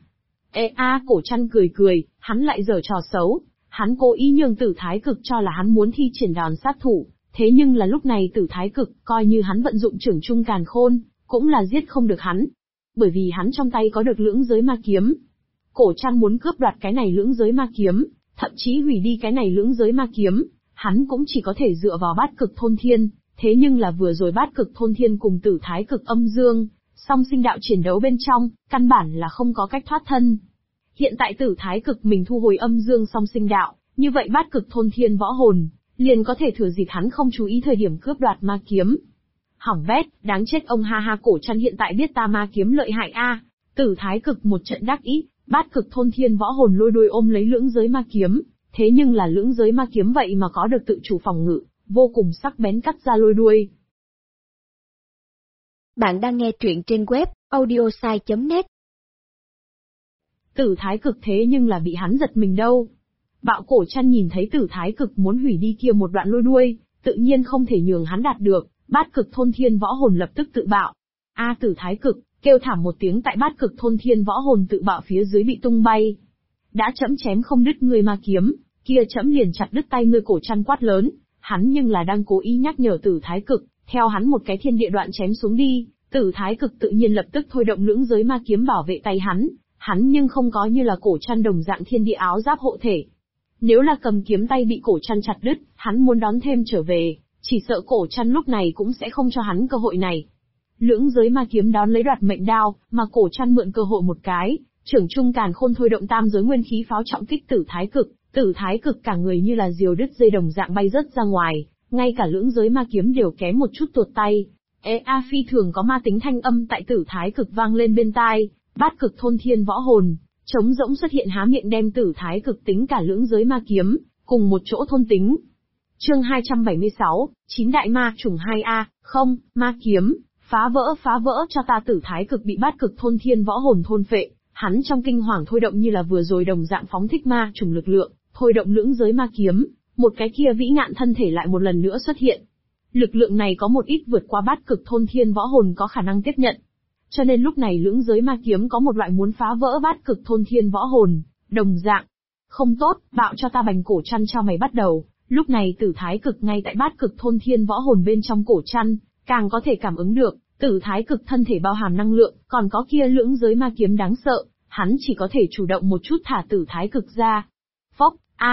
Cổ Trăn cười cười, hắn lại giở trò xấu, hắn cố ý nhường Tử Thái Cực cho là hắn muốn thi triển đòn sát thủ, thế nhưng là lúc này Tử Thái Cực, coi như hắn vận dụng trưởng trung càn khôn, cũng là giết không được hắn. Bởi vì hắn trong tay có được lưỡng giới ma kiếm. Cổ Trăn muốn cướp đoạt cái này lưỡng giới ma kiếm, thậm chí hủy đi cái này lưỡng giới ma kiếm, hắn cũng chỉ có thể dựa vào Bát Cực thôn thiên, thế nhưng là vừa rồi Bát Cực thôn thiên cùng Tử Thái Cực âm dương, song sinh đạo chiến đấu bên trong, căn bản là không có cách thoát thân. Hiện tại Tử Thái Cực mình thu hồi âm dương song sinh đạo, như vậy Bát Cực thôn thiên võ hồn, liền có thể thừa dịp hắn không chú ý thời điểm cướp đoạt ma kiếm. Hỏng bét, đáng chết ông ha. Cổ Trăn hiện tại biết ta ma kiếm lợi hại Tử Thái Cực một trận đắc ý, Bát Cực thôn thiên võ hồn lôi đuôi ôm lấy lưỡng giới ma kiếm, thế nhưng là lưỡng giới ma kiếm vậy mà có được tự chủ phòng ngự, vô cùng sắc bén cắt ra lôi đuôi. Bạn đang nghe truyện trên web audiosai.net. Tử Thái Cực thế nhưng là bị hắn giật mình đâu. Bạo Cổ Trăn nhìn thấy Tử Thái Cực muốn hủy đi kia một đoạn lôi đuôi, tự nhiên không thể nhường hắn đạt được, Bát Cực thôn thiên võ hồn lập tức tự bạo. Tử Thái Cực, kêu thảm một tiếng tại Bát Cực thôn thiên võ hồn tự bạo phía dưới bị tung bay. Đã trẫm chém không đứt ngươi ma kiếm, kia trẫm liền chặt đứt tay ngươi. Cổ Trăn quát lớn, hắn nhưng là đang cố ý nhắc nhở Tử Thái Cực, theo hắn một cái thiên địa đoạn chém xuống đi, Tử Thái Cực tự nhiên lập tức thôi động lưỡng giới ma kiếm bảo vệ tay hắn nhưng không có như là Cổ Trăn đồng dạng thiên địa áo giáp hộ thể. Nếu là cầm kiếm tay bị Cổ Trăn chặt đứt, hắn muốn đón thêm trở về, chỉ sợ Cổ Trăn lúc này cũng sẽ không cho hắn cơ hội này. Lưỡng giới ma kiếm đón lấy đoạt mệnh đao, mà Cổ Trăn mượn cơ hội một cái, trưởng trung càn khôn thôi động tam giới nguyên khí pháo trọng kích Tử Thái Cực, Tử Thái Cực cả người như là diều đứt dây đồng dạng bay rớt ra ngoài, ngay cả lưỡng giới ma kiếm đều kém một chút tuột tay. Phi thường có ma tính thanh âm tại Tử Thái Cực vang lên bên tai, Bát Cực thôn thiên võ hồn, trống rỗng xuất hiện há miệng đem Tử Thái Cực tính cả lưỡng giới ma kiếm, cùng một chỗ thôn tính. Chương 276, 9 đại ma chủng 2A, không, ma kiếm, phá vỡ cho ta. Tử Thái Cực bị bát cực thôn thiên võ hồn thôn phệ, hắn trong kinh hoàng thôi động như là vừa rồi đồng dạng phóng thích ma trùng lực lượng, thôi động lưỡng giới ma kiếm, một cái kia vĩ ngạn thân thể lại một lần nữa xuất hiện. Lực lượng này có một ít vượt qua bát cực thôn thiên võ hồn có khả năng tiếp nhận. Cho nên lúc này lưỡng giới ma kiếm có một loại muốn phá vỡ bát cực thôn thiên võ hồn, đồng dạng. Không tốt, bạo cho ta bành cổ chăn cho mày bắt đầu. Lúc này Tử Thái Cực ngay tại bát cực thôn thiên võ hồn bên trong cổ chăn, càng có thể cảm ứng được, Tử Thái Cực thân thể bao hàm năng lượng, còn có kia lưỡng giới ma kiếm đáng sợ, hắn chỉ có thể chủ động một chút thả Tử Thái Cực ra. Phốc,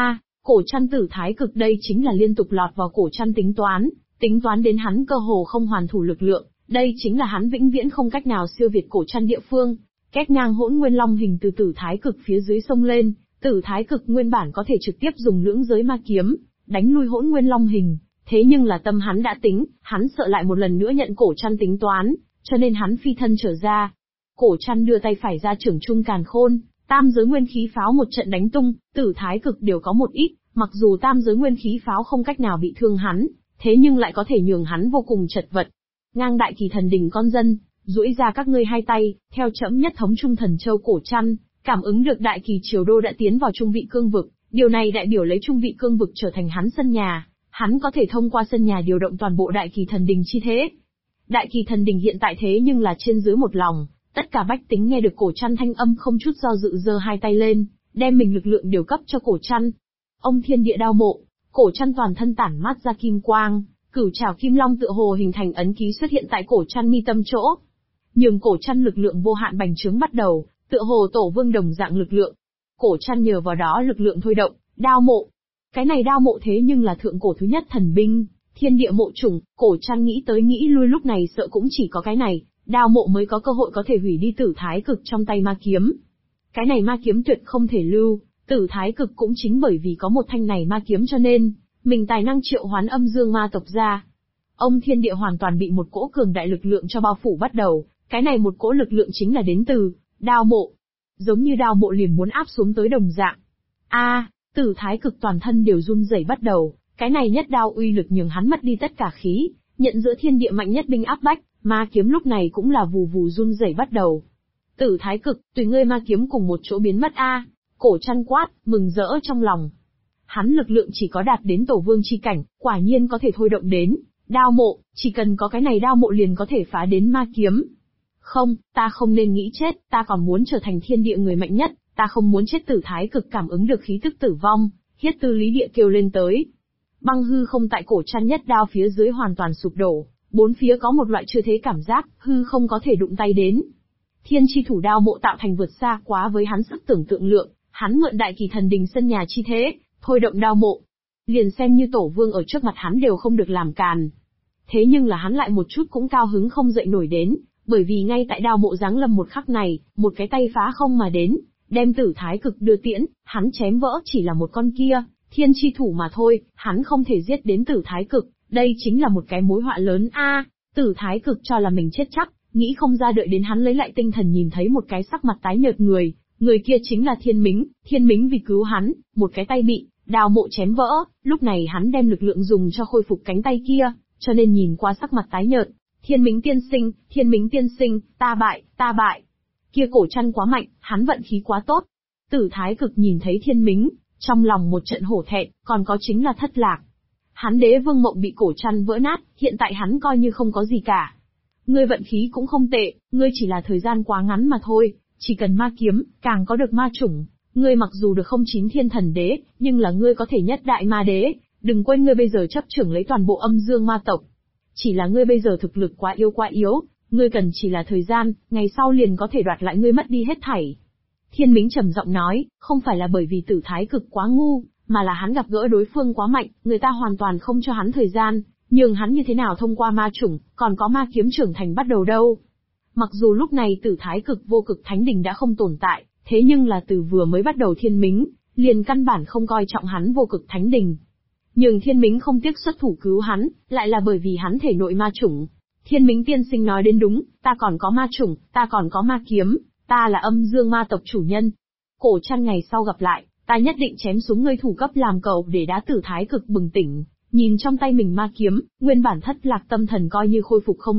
cổ chăn Tử Thái Cực đây chính là liên tục lọt vào cổ chăn tính toán đến hắn cơ hồ không hoàn thủ lực lượng, đây chính là hắn vĩnh viễn không cách nào siêu việt cổ chăn địa phương. Két ngang hỗn nguyên long hình từ Tử Thái Cực phía dưới sông lên, Tử Thái Cực nguyên bản có thể trực tiếp dùng lưỡng giới ma kiếm đánh lui hỗn nguyên long hình, thế nhưng là tâm hắn đã tính, hắn sợ lại một lần nữa nhận cổ chăn tính toán, cho nên hắn phi thân trở ra. Cổ chăn đưa tay phải ra trưởng trung càn khôn, tam giới nguyên khí pháo một trận đánh tung, Tử Thái Cực đều có một ít, mặc dù tam giới nguyên khí pháo không cách nào bị thương hắn, thế nhưng lại có thể nhường hắn vô cùng chật vật. Ngang đại kỳ thần đình con dân, duỗi ra các ngươi hai tay, theo trẫm nhất thống trung thần châu. Cổ chăn cảm ứng được đại kỳ triều đô đã tiến vào trung vị cương vực, điều này đại biểu lấy trung vị cương vực trở thành hắn sân nhà, hắn có thể thông qua sân nhà điều động toàn bộ đại kỳ thần đình chi thế. Đại kỳ thần đình hiện tại thế nhưng là trên dưới một lòng, tất cả bách tính nghe được cổ chăn thanh âm không chút do dự giơ hai tay lên, đem mình lực lượng điều cấp cho cổ chăn. Ông thiên địa đao mộ, cổ chăn toàn thân tản mát ra kim quang, cửu trảo kim long tựa hồ hình thành ấn ký xuất hiện tại cổ chăn mi tâm chỗ. Nhường cổ chăn lực lượng vô hạn bành trướng bắt đầu, tựa hồ tổ vương đồng dạng lực lượng. Cổ chăn nhờ vào đó lực lượng thôi động, đao mộ. Cái này đao mộ thế nhưng là thượng cổ thứ nhất thần binh, thiên địa mộ chủng, cổ chăn nghĩ tới nghĩ lui lúc này sợ cũng chỉ có cái này, đao mộ mới có cơ hội có thể hủy đi Tử Thái Cực trong tay ma kiếm. Cái này ma kiếm tuyệt không thể lưu, Tử Thái Cực cũng chính bởi vì có một thanh này ma kiếm cho nên, mình tài năng triệu hoán âm dương ma tộc ra. Ông thiên địa hoàn toàn bị một cỗ cường đại lực lượng cho bao phủ bắt đầu, cái này một cỗ lực lượng chính là đến từ đao mộ. Giống như đao mộ liền muốn áp xuống tới đồng dạng. Tử Thái Cực toàn thân đều run rẩy bắt đầu, cái này nhất đao uy lực nhường hắn mất đi tất cả khí, nhận giữa thiên địa mạnh nhất binh áp bách, ma kiếm lúc này cũng là vù vù run rẩy bắt đầu. Tử Thái Cực, tùy ngươi ma kiếm cùng một chỗ biến mất cổ chăn quát, mừng rỡ trong lòng. Hắn lực lượng chỉ có đạt đến tổ vương chi cảnh, quả nhiên có thể thôi động đến đao mộ, chỉ cần có cái này đao mộ liền có thể phá đến ma kiếm. Không, ta không nên nghĩ chết, ta còn muốn trở thành thiên địa người mạnh nhất, ta không muốn chết. Tử Thái Cực cảm ứng được khí tức tử vong, hiết tư lý địa kêu lên tới. Băng hư không tại cổ chăn nhất đao phía dưới hoàn toàn sụp đổ, bốn phía có một loại chưa thế cảm giác, hư không có thể đụng tay đến. Thiên chi thủ đao mộ tạo thành vượt xa quá với hắn sức tưởng tượng lượng, hắn mượn đại kỳ thần đình sân nhà chi thế, thôi động đao mộ. Liền xem như tổ vương ở trước mặt hắn đều không được làm càn. Thế nhưng là hắn lại một chút cũng cao hứng không dậy nổi đến, bởi vì ngay tại đao mộ giáng lâm một khắc này, một cái tay phá không mà đến, đem Tử Thái Cực đưa tiễn, hắn chém vỡ chỉ là một con kia, thiên chi thủ mà thôi, hắn không thể giết đến Tử Thái Cực, đây chính là một cái mối họa lớn Tử Thái Cực cho là mình chết chắc, nghĩ không ra đợi đến hắn lấy lại tinh thần nhìn thấy một cái sắc mặt tái nhợt người kia chính là Thiên Mính vì cứu hắn, một cái tay bị đao mộ chém vỡ, lúc này hắn đem lực lượng dùng cho khôi phục cánh tay kia, cho nên nhìn qua sắc mặt tái nhợt. Thiên Mính tiên sinh, ta bại. Kia cổ chăn quá mạnh, hắn vận khí quá tốt. Tử Thái Cực nhìn thấy Thiên Mính, trong lòng một trận hổ thẹn, còn có chính là thất lạc. Hắn đế vương mộng bị cổ chăn vỡ nát, hiện tại hắn coi như không có gì cả. Ngươi vận khí cũng không tệ, ngươi chỉ là thời gian quá ngắn mà thôi, chỉ cần ma kiếm, càng có được ma chủng. Ngươi mặc dù được không chín thiên thần đế, nhưng là ngươi có thể nhất đại ma đế, đừng quên ngươi bây giờ chấp trưởng lấy toàn bộ âm dương ma tộc. Chỉ là ngươi bây giờ thực lực quá yếu, ngươi cần chỉ là thời gian, ngày sau liền có thể đoạt lại ngươi mất đi hết thảy. Thiên Mính trầm giọng nói, không phải là bởi vì Tử Thái Cực quá ngu, mà là hắn gặp gỡ đối phương quá mạnh, người ta hoàn toàn không cho hắn thời gian, nhưng hắn như thế nào thông qua ma chủng, còn có ma kiếm trưởng thành bắt đầu đâu. Mặc dù lúc này Tử Thái Cực vô cực thánh đình đã không tồn tại, thế nhưng là từ vừa mới bắt đầu Thiên Mính, liền căn bản không coi trọng hắn vô cực thánh đình. Nhưng Thiên Mính không tiếc xuất thủ cứu hắn, lại là bởi vì hắn thể nội ma chủng. Thiên Mính tiên sinh nói đến đúng, ta còn có ma chủng, ta còn có ma kiếm, ta là âm dương ma tộc chủ nhân. Cổ chăn ngày sau gặp lại, ta nhất định chém xuống ngươi thủ cấp làm cậu để đá. Tử Thái Cực bừng tỉnh, nhìn trong tay mình ma kiếm, nguyên bản thất lạc tâm thần coi như khôi phục không ít,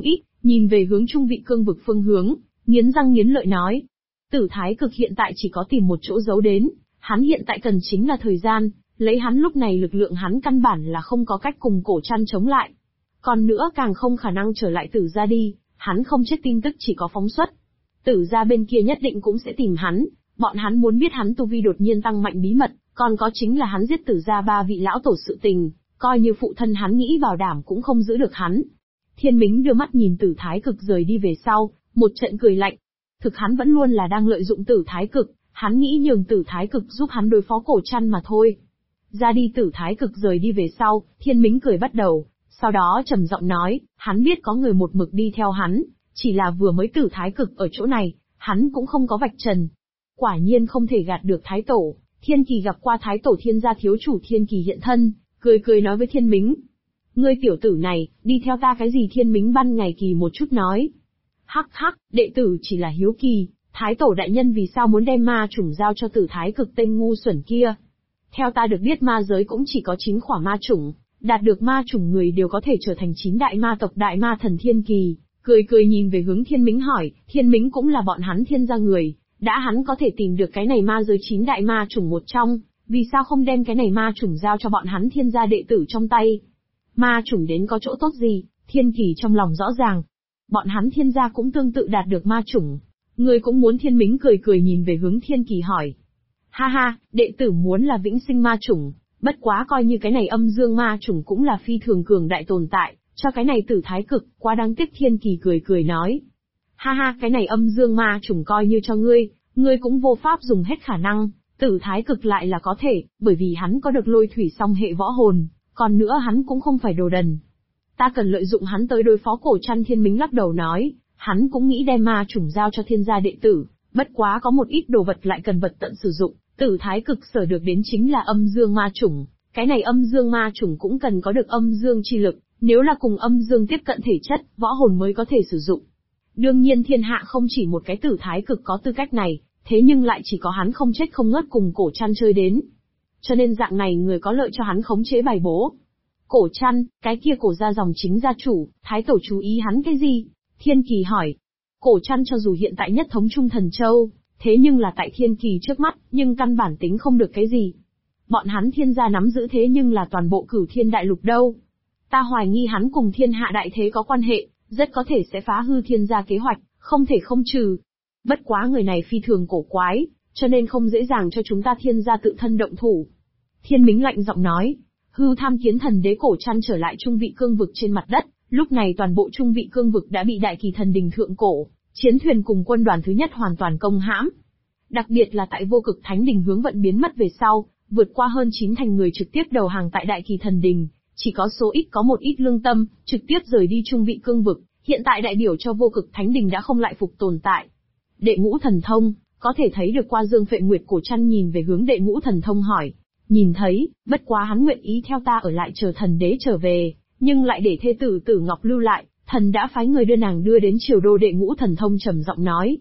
nhìn về hướng trung vị cương vực phương hướng, nghiến răng nghiến lợi nói. Tử Thái Cực hiện tại chỉ có tìm một chỗ giấu đến, hắn hiện tại cần chính là thời gian, lấy hắn lúc này lực lượng hắn căn bản là không có cách cùng Cổ Trăn chống lại. Còn nữa càng không khả năng trở lại Tử gia đi, hắn không chết tin tức chỉ có phóng xuất. Tử gia bên kia nhất định cũng sẽ tìm hắn, bọn hắn muốn biết hắn tu vi đột nhiên tăng mạnh bí mật, còn có chính là hắn giết Tử gia 3 vị lão tổ sự tình, coi như phụ thân hắn nghĩ bảo đảm cũng không giữ được hắn. Thiên Mính đưa mắt nhìn Tử Thái Cực rời đi về sau, một trận cười lạnh. Thực hắn vẫn luôn là đang lợi dụng Tử Thái Cực, hắn nghĩ nhường Tử Thái Cực giúp hắn đối phó Cổ Trăn mà thôi. Ra đi Tử Thái Cực rời đi về sau, Thiên Mính cười bắt đầu, sau đó trầm giọng nói, hắn biết có người một mực đi theo hắn, chỉ là vừa mới Tử Thái Cực ở chỗ này, hắn cũng không có vạch trần. Quả nhiên không thể gạt được Thái Tổ, Thiên Kỳ gặp qua Thái Tổ Thiên gia thiếu chủ Thiên Kỳ hiện thân, cười cười nói với Thiên Mính. Ngươi tiểu tử này, đi theo ta cái gì? Thiên Mính ban ngày kỳ một chút nói. Hắc hắc, đệ tử chỉ là hiếu kỳ, Thái Tổ đại nhân vì sao muốn đem ma chủng giao cho Tử Thái Cực tên ngu xuẩn kia? Theo ta được biết ma giới cũng chỉ có 9 khỏa ma chủng, đạt được ma chủng người đều có thể trở thành 9 đại ma tộc đại ma thần Thiên Kỳ, cười cười nhìn về hướng Thiên Mính hỏi, Thiên Mính cũng là bọn hắn Thiên gia người, đã hắn có thể tìm được cái này ma giới 9 đại ma chủng một trong, vì sao không đem cái này ma chủng giao cho bọn hắn Thiên gia đệ tử trong tay? Ma chủng đến có chỗ tốt gì? Thiên Kỳ trong lòng rõ ràng. Bọn hắn Thiên gia cũng tương tự đạt được ma chủng. Người cũng muốn? Thiên Mính cười cười nhìn về hướng Thiên Kỳ hỏi. Ha ha, đệ tử muốn là vĩnh sinh ma chủng, bất quá coi như cái này âm dương ma chủng cũng là phi thường cường đại tồn tại, cho cái này Tử Thái Cực, quá đáng tiếc. Thiên Kỳ cười cười nói. Ha ha, cái này âm dương ma chủng coi như cho ngươi cũng vô pháp dùng hết khả năng, Tử Thái Cực lại là có thể, bởi vì hắn có được lôi thủy song hệ võ hồn, còn nữa hắn cũng không phải đồ đần. Ta cần lợi dụng hắn tới đối phó Cổ Trăn. Thiên Mính lắc đầu nói, hắn cũng nghĩ đem ma chủng giao cho Thiên gia đệ tử, bất quá có một ít đồ vật lại cần vật tận sử dụng, Tử Thái Cực sở được đến chính là âm dương ma chủng, cái này âm dương ma chủng cũng cần có được âm dương chi lực, nếu là cùng âm dương tiếp cận thể chất, võ hồn mới có thể sử dụng. Đương nhiên thiên hạ không chỉ một cái Tử Thái Cực có tư cách này, thế nhưng lại chỉ có hắn không chết không ngớt cùng Cổ Trăn chơi đến. Cho nên dạng này người có lợi cho hắn khống chế bài bố. Cổ Trăn, cái kia Cổ gia dòng chính gia chủ, Thái Tổ chú ý hắn cái gì? Thiên Kỳ hỏi. Cổ Trăn cho dù hiện tại nhất thống Trung Thần Châu, thế nhưng là tại Thiên Kỳ trước mắt, nhưng căn bản tính không được cái gì. Bọn hắn Thiên gia nắm giữ thế nhưng là toàn bộ Cửu Thiên Đại Lục đâu. Ta hoài nghi hắn cùng thiên hạ đại thế có quan hệ, rất có thể sẽ phá hư Thiên gia kế hoạch, không thể không trừ. Bất quá người này phi thường cổ quái, cho nên không dễ dàng cho chúng ta Thiên gia tự thân động thủ. Thiên Mính lạnh giọng nói, hư tham kiến thần đế. Cổ Trăn trở lại trung vị cương vực trên mặt đất, lúc này toàn bộ trung vị cương vực đã bị Đại Kỳ Thần Đình thượng cổ, chiến thuyền cùng quân đoàn thứ nhất hoàn toàn công hãm. Đặc biệt là tại Vô Cực Thánh Đình hướng vận biến mất về sau, vượt qua hơn 9 thành người trực tiếp đầu hàng tại Đại Kỳ Thần Đình, chỉ có số ít có một ít lương tâm, trực tiếp rời đi trung vị cương vực, hiện tại đại biểu cho Vô Cực Thánh Đình đã không lại phục tồn tại. Đệ ngũ thần thông, có thể thấy được qua Dương Phệ Nguyệt. Cổ Trăn nhìn về hướng đệ ngũ thần thông hỏi. Nhìn thấy, bất quá hắn nguyện ý theo ta ở lại chờ thần đế trở về, nhưng lại để thê tử Tử Ngọc lưu lại, thần đã phái người đưa nàng đưa đến triều đô. Đệ ngũ thần thông trầm giọng nói.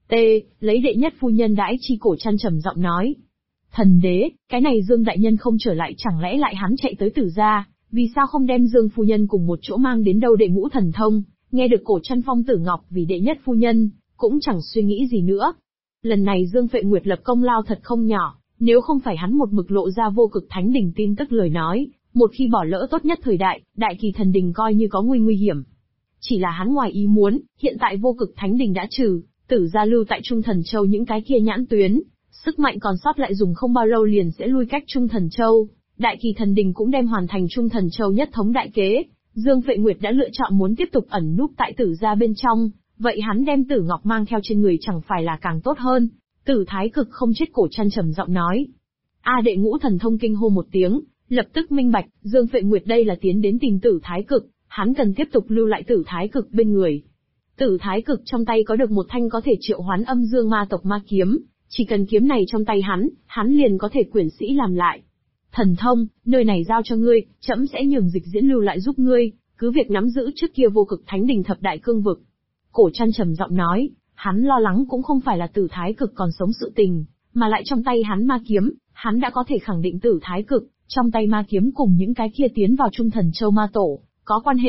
Lấy đệ nhất phu nhân đãi chi. Cổ Trăn trầm giọng nói. Thần đế, cái này Dương đại nhân không trở lại chẳng lẽ lại hắn chạy tới Tử gia, vì sao không đem Dương phu nhân cùng một chỗ mang đến đâu? Đệ ngũ thần thông, nghe được Cổ Trăn phong Tử Ngọc vì đệ nhất phu nhân, cũng chẳng suy nghĩ gì nữa. Lần này Dương Phệ Nguyệt lập công lao thật không nhỏ, nếu không phải hắn một mực lộ ra Vô Cực Thánh Đình tin tức lời nói, một khi bỏ lỡ tốt nhất thời đại, Đại Kỳ Thần Đình coi như có nguy hiểm. Chỉ là hắn ngoài ý muốn, hiện tại Vô Cực Thánh Đình đã trừ, Tử gia lưu tại Trung Thần Châu những cái kia nhãn tuyến, sức mạnh còn sót lại dùng không bao lâu liền sẽ lui cách Trung Thần Châu, Đại Kỳ Thần Đình cũng đem hoàn thành Trung Thần Châu nhất thống đại kế. Dương Phệ Nguyệt đã lựa chọn muốn tiếp tục ẩn núp tại Tử gia bên trong, vậy hắn đem Tử Ngọc mang theo trên người chẳng phải là càng tốt hơn? Tử Thái Cực không chết. Cổ Trăn trầm giọng nói. Đệ ngũ thần thông kinh hô một tiếng, lập tức minh bạch, Dương Phệ Nguyệt đây là tiến đến tìm Tử Thái Cực, hắn cần tiếp tục lưu lại Tử Thái Cực bên người. Tử Thái Cực trong tay có được một thanh có thể triệu hoán âm dương ma tộc ma kiếm, chỉ cần kiếm này trong tay hắn liền có thể quyển sĩ làm lại. Thần thông, nơi này giao cho ngươi, trẫm sẽ nhường Dịch Diễn lưu lại giúp ngươi, cứ việc nắm giữ trước kia Vô Cực Thánh Đình thập đại cương vực. Cổ Trăn trầm giọng nói, hắn lo lắng cũng không phải là Tử Thái Cực còn sống sự tình, mà lại trong tay hắn ma kiếm, hắn đã có thể khẳng định Tử Thái Cực, trong tay ma kiếm cùng những cái kia tiến vào Trung Thần Châu ma tổ, có quan hệ.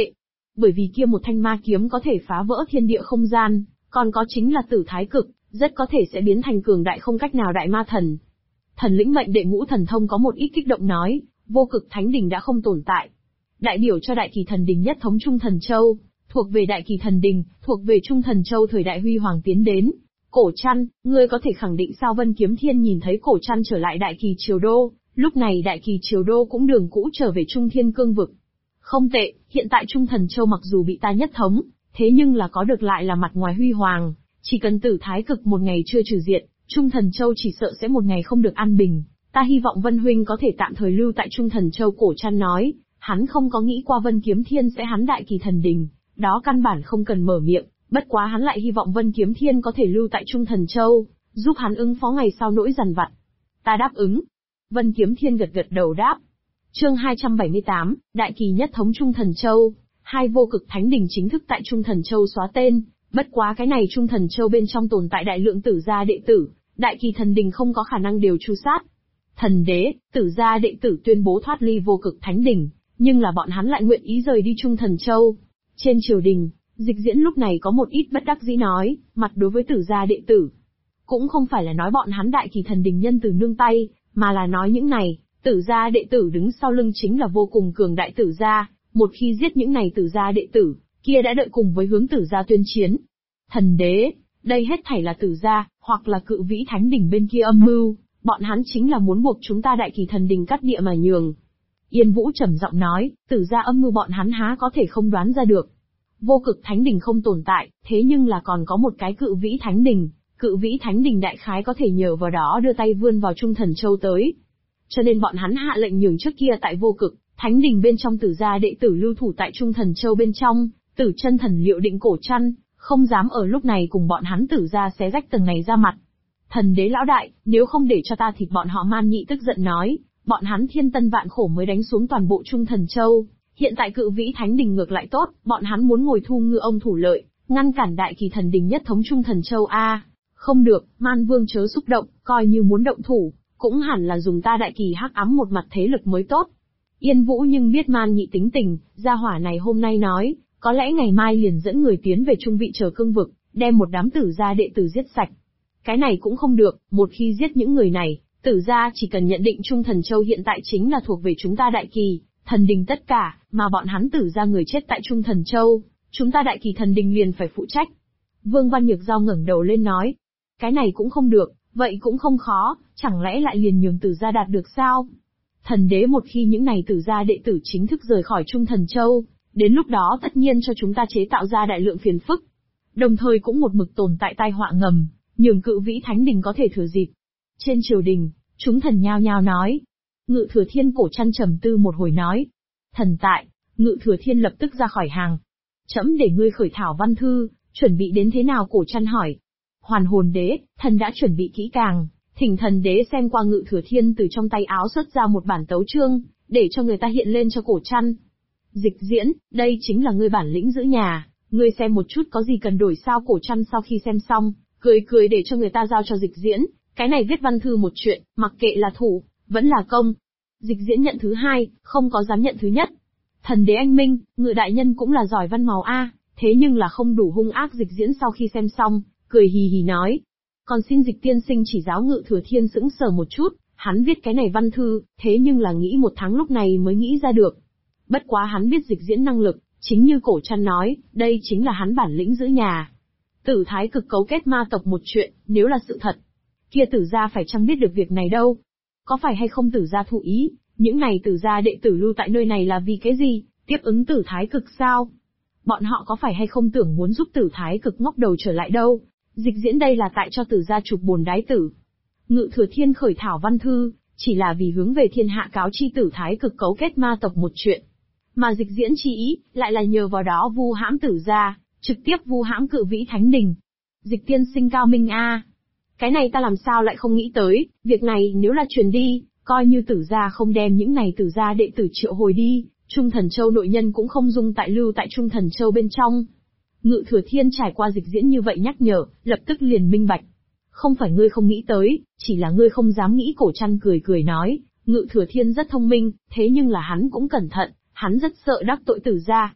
bởi vì kia một thanh ma kiếm có thể phá vỡ thiên địa không gian, còn có chính là tử thái cực, rất có thể sẽ biến thành cường đại không cách nào đại ma thần. Thần lĩnh mệnh đệ ngũ thần thông có một ít kích động nói, vô cực thánh đình đã không tồn tại. Đại biểu cho đại kỳ thần đình nhất thống Trung Thần Châu, thuộc về đại kỳ thần đình, thuộc về Trung Thần Châu thời đại huy hoàng tiến đến. Cổ Trăn, ngươi có thể khẳng định sao Vân Kiếm Thiên nhìn thấy Cổ Trăn trở lại đại kỳ triều đô, lúc này đại kỳ triều đô cũng đường cũ trở về Trung Thiên Cương vực. Không tệ, hiện tại Trung Thần Châu mặc dù bị ta nhất thống, thế nhưng là có được lại là mặt ngoài huy hoàng, chỉ cần tử thái cực một ngày chưa trừ diệt, Trung Thần Châu chỉ sợ sẽ một ngày không được an bình. Ta hy vọng Vân Huynh có thể tạm thời lưu tại Trung Thần Châu. Cổ Trăn nói, hắn không có nghĩ qua Vân Kiếm Thiên sẽ hắn đại kỳ thần đình, đó căn bản không cần mở miệng, bất quá hắn lại hy vọng Vân Kiếm Thiên có thể lưu tại Trung Thần Châu, giúp hắn ứng phó ngày sau nỗi dằn vặt. Ta đáp ứng. Vân Kiếm Thiên gật gật đầu đáp. Chương 278, Đại kỳ nhất thống Trung Thần Châu, hai vô cực thánh đình chính thức tại Trung Thần Châu xóa tên, bất quá cái này Trung Thần Châu bên trong tồn tại đại lượng tử gia đệ tử, đại kỳ thần đình không có khả năng đều tru sát. Thần đế, tử gia đệ tử tuyên bố thoát ly vô cực thánh đình, nhưng là bọn hắn lại nguyện ý rời đi Trung Thần Châu. Trên triều đình, Dịch Diễn lúc này có một ít bất đắc dĩ nói, mặt đối với tử gia đệ tử. Cũng không phải là nói bọn hắn đại kỳ thần đình nhân từ nương tay, mà là nói những này, tử gia đệ tử đứng sau lưng chính là vô cùng cường đại tử gia, một khi giết những này tử gia đệ tử, kia đã đợi cùng với hướng tử gia tuyên chiến. Thần đế, đây hết thảy là tử gia, hoặc là cự vĩ thánh đỉnh bên kia âm mưu, bọn hắn chính là muốn buộc chúng ta đại kỳ thần đình cắt địa mà nhường. Yên Vũ trầm giọng nói, tử gia âm mưu bọn hắn há có thể không đoán ra được. Vô cực thánh đình không tồn tại, thế nhưng là còn có một cái cự vĩ thánh đình, cự vĩ thánh đình đại khái có thể nhờ vào đó đưa tay vươn vào Trung Thần Châu tới. Cho nên bọn hắn hạ lệnh nhường trước kia tại vô cực thánh đình bên trong tử gia đệ tử lưu thủ tại Trung Thần Châu bên trong, Tử chân thần Liệu Định Cổ Trăn, không dám ở lúc này cùng bọn hắn tử gia xé rách tầng này ra mặt. Thần đế lão đại, nếu không để cho ta thịt bọn họ. Man Nhị tức giận nói, bọn hắn thiên tân vạn khổ mới đánh xuống toàn bộ Trung Thần Châu, hiện tại cự vĩ thánh đình ngược lại tốt, bọn hắn muốn ngồi thu ngư ông thủ lợi, ngăn cản đại kỳ thần đình nhất thống Trung Thần Châu a. Không được, Man Vương chớ xúc động, coi như muốn động thủ, cũng hẳn là dùng ta đại kỳ hắc ám một mặt thế lực mới tốt. Yên Vũ nhưng biết Man Nhị tính tình, gia hỏa này hôm nay nói, có lẽ ngày mai liền dẫn người tiến về trung vị chờ cương vực, đem một đám tử gia đệ tử giết sạch. Cái này cũng không được, một khi giết những người này, tử gia chỉ cần nhận định Trung Thần Châu hiện tại chính là thuộc về chúng ta đại kỳ thần đình tất cả, mà bọn hắn tử gia người chết tại Trung Thần Châu, chúng ta đại kỳ thần đình liền phải phụ trách. Vương Văn Nhược Giao ngẩng đầu lên nói, cái này cũng không được, vậy cũng không khó, chẳng lẽ lại liền nhường tử gia đạt được sao? Thần đế một khi những này tử gia đệ tử chính thức rời khỏi Trung Thần Châu, đến lúc đó tất nhiên cho chúng ta chế tạo ra đại lượng phiền phức. Đồng thời cũng một mực tồn tại tai họa ngầm, nhường cự vĩ thánh đình có thể thừa dịp. Trên triều đình, chúng thần nhao nhao nói. Ngự Thừa Thiên Cổ Trăn trầm tư một hồi nói. Thần tại, Ngự Thừa Thiên lập tức ra khỏi hàng. Trẫm để ngươi khởi thảo văn thư, chuẩn bị đến thế nào? Cổ Trăn hỏi. Hoàn Hồn Đế, thần đã chuẩn bị kỹ càng, thỉnh thần đế xem qua. Ngự Thừa Thiên từ trong tay áo xuất ra một bản tấu chương, để cho người ta hiện lên cho Cổ Trăn. Dịch Diễn, đây chính là ngươi bản lĩnh giữ nhà, ngươi xem một chút có gì cần đổi sao? Cổ Trăn sau khi xem xong, cười để cho người ta giao cho Dịch Diễn, cái này viết văn thư một chuyện, mặc kệ là thủ, vẫn là công. Dịch Diễn nhận thứ hai, không có dám nhận thứ nhất. Thần đế anh minh, Ngự đại nhân cũng là giỏi văn màu a, thế nhưng là không đủ hung ác. Dịch Diễn sau khi xem xong, cười hì hì nói. Còn xin Dịch tiên sinh chỉ giáo. Ngự Thừa Thiên sững sờ một chút, hắn viết cái này văn thư, thế nhưng là nghĩ một tháng lúc này mới nghĩ ra được. Bất quá hắn biết Dịch Diễn năng lực, chính như Cổ Trăn nói, đây chính là hắn bản lĩnh giữ nhà. Tử thái cực cấu kết ma tộc một chuyện, nếu là sự thật, kia tử gia phải chăng biết được việc này đâu? Có phải hay không tử gia thụ ý, những này tử gia đệ tử lưu tại nơi này là vì cái gì? Tiếp ứng tử thái cực sao? Bọn họ có phải hay không tưởng muốn giúp tử thái cực ngóc đầu trở lại đâu? Dịch Diễn đây là tại cho tử gia chụp bồn đái tử. Ngự Thừa Thiên khởi thảo văn thư, chỉ là vì hướng về thiên hạ cáo chi tử thái cực cấu kết ma tộc một chuyện. Mà Dịch Diễn chi ý, lại là nhờ vào đó vu hãm tử gia, trực tiếp vu hãm cự vĩ thánh đình. Dịch tiên sinh cao minh a. Cái này ta làm sao lại không nghĩ tới, việc này nếu là truyền đi, coi như tử gia không đem những này tử gia đệ tử triệu hồi đi, Trung Thần Châu nội nhân cũng không dung tại lưu tại Trung Thần Châu bên trong. Ngự Thừa Thiên trải qua Dịch Diễn như vậy nhắc nhở, lập tức liền minh bạch. Không phải ngươi không nghĩ tới, chỉ là ngươi không dám nghĩ. Cổ Trăn cười nói, Ngự Thừa Thiên rất thông minh, thế nhưng là hắn cũng cẩn thận, hắn rất sợ đắc tội tử gia.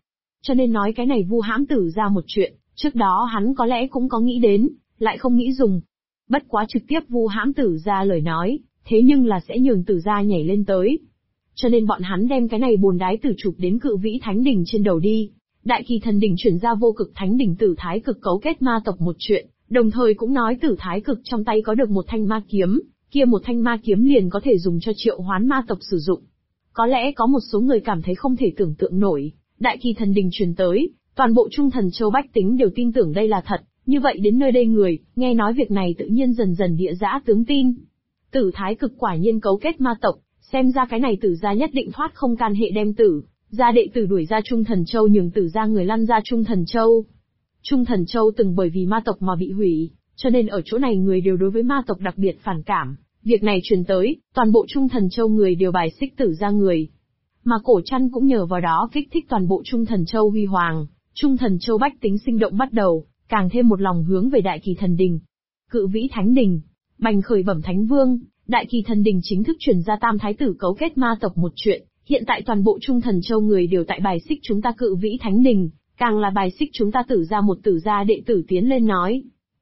cho nên nói cái này vu hãm Tử gia một chuyện, trước đó hắn có lẽ cũng có nghĩ đến, lại không nghĩ dùng. Bất quá trực tiếp vu hãm Tử gia lời nói, thế nhưng là sẽ nhường Tử gia nhảy lên tới. Cho nên bọn hắn đem cái này bồn đái tử chụp đến Cự Vĩ Thánh Đỉnh trên đầu đi. Đại Kỳ Thần Đỉnh chuyển ra Vô Cực Thánh Đỉnh Tử Thái Cực cấu kết ma tộc một chuyện, đồng thời cũng nói Tử Thái Cực trong tay có được một thanh ma kiếm, kia một thanh ma kiếm liền có thể dùng cho triệu hoán ma tộc sử dụng. Có lẽ có một số người cảm thấy không thể tưởng tượng nổi, Đại Kỳ Thần Đỉnh truyền tới, toàn bộ Trung Thần Châu bách tính đều tin tưởng đây là thật, như vậy đến nơi đây người, nghe nói việc này tự nhiên dần dần địa dã tướng tin. Tử Thái Cực quả nhiên cấu kết ma tộc, xem ra cái này Tử gia nhất định thoát không can hệ đem Tử gia đệ tử đuổi ra Trung Thần Châu, nhường Tử gia người lăn ra Trung Thần Châu. Trung Thần Châu từng bởi vì ma tộc mà bị hủy, cho nên ở chỗ này người đều đối với ma tộc đặc biệt phản cảm. Việc này truyền tới, toàn bộ Trung Thần Châu người đều bài xích Tử gia người. Mà Cổ Trăn cũng nhờ vào đó kích thích toàn bộ Trung Thần Châu huy hoàng, Trung Thần Châu bách tính sinh động bắt đầu, càng thêm một lòng hướng về Đại Kỳ Thần Đỉnh. Cự Vĩ Thánh Đỉnh, bành khởi bẩm Thánh Vương, Đại Kỳ Thần Đỉnh chính thức truyền ra Tam Thái Tử cấu kết ma tộc một chuyện, hiện tại toàn bộ Trung Thần Châu người đều tại bài xích chúng ta Cự Vĩ Thánh Đỉnh, càng là bài xích chúng ta Tử gia. Một Tử gia đệ tử tiến lên nói: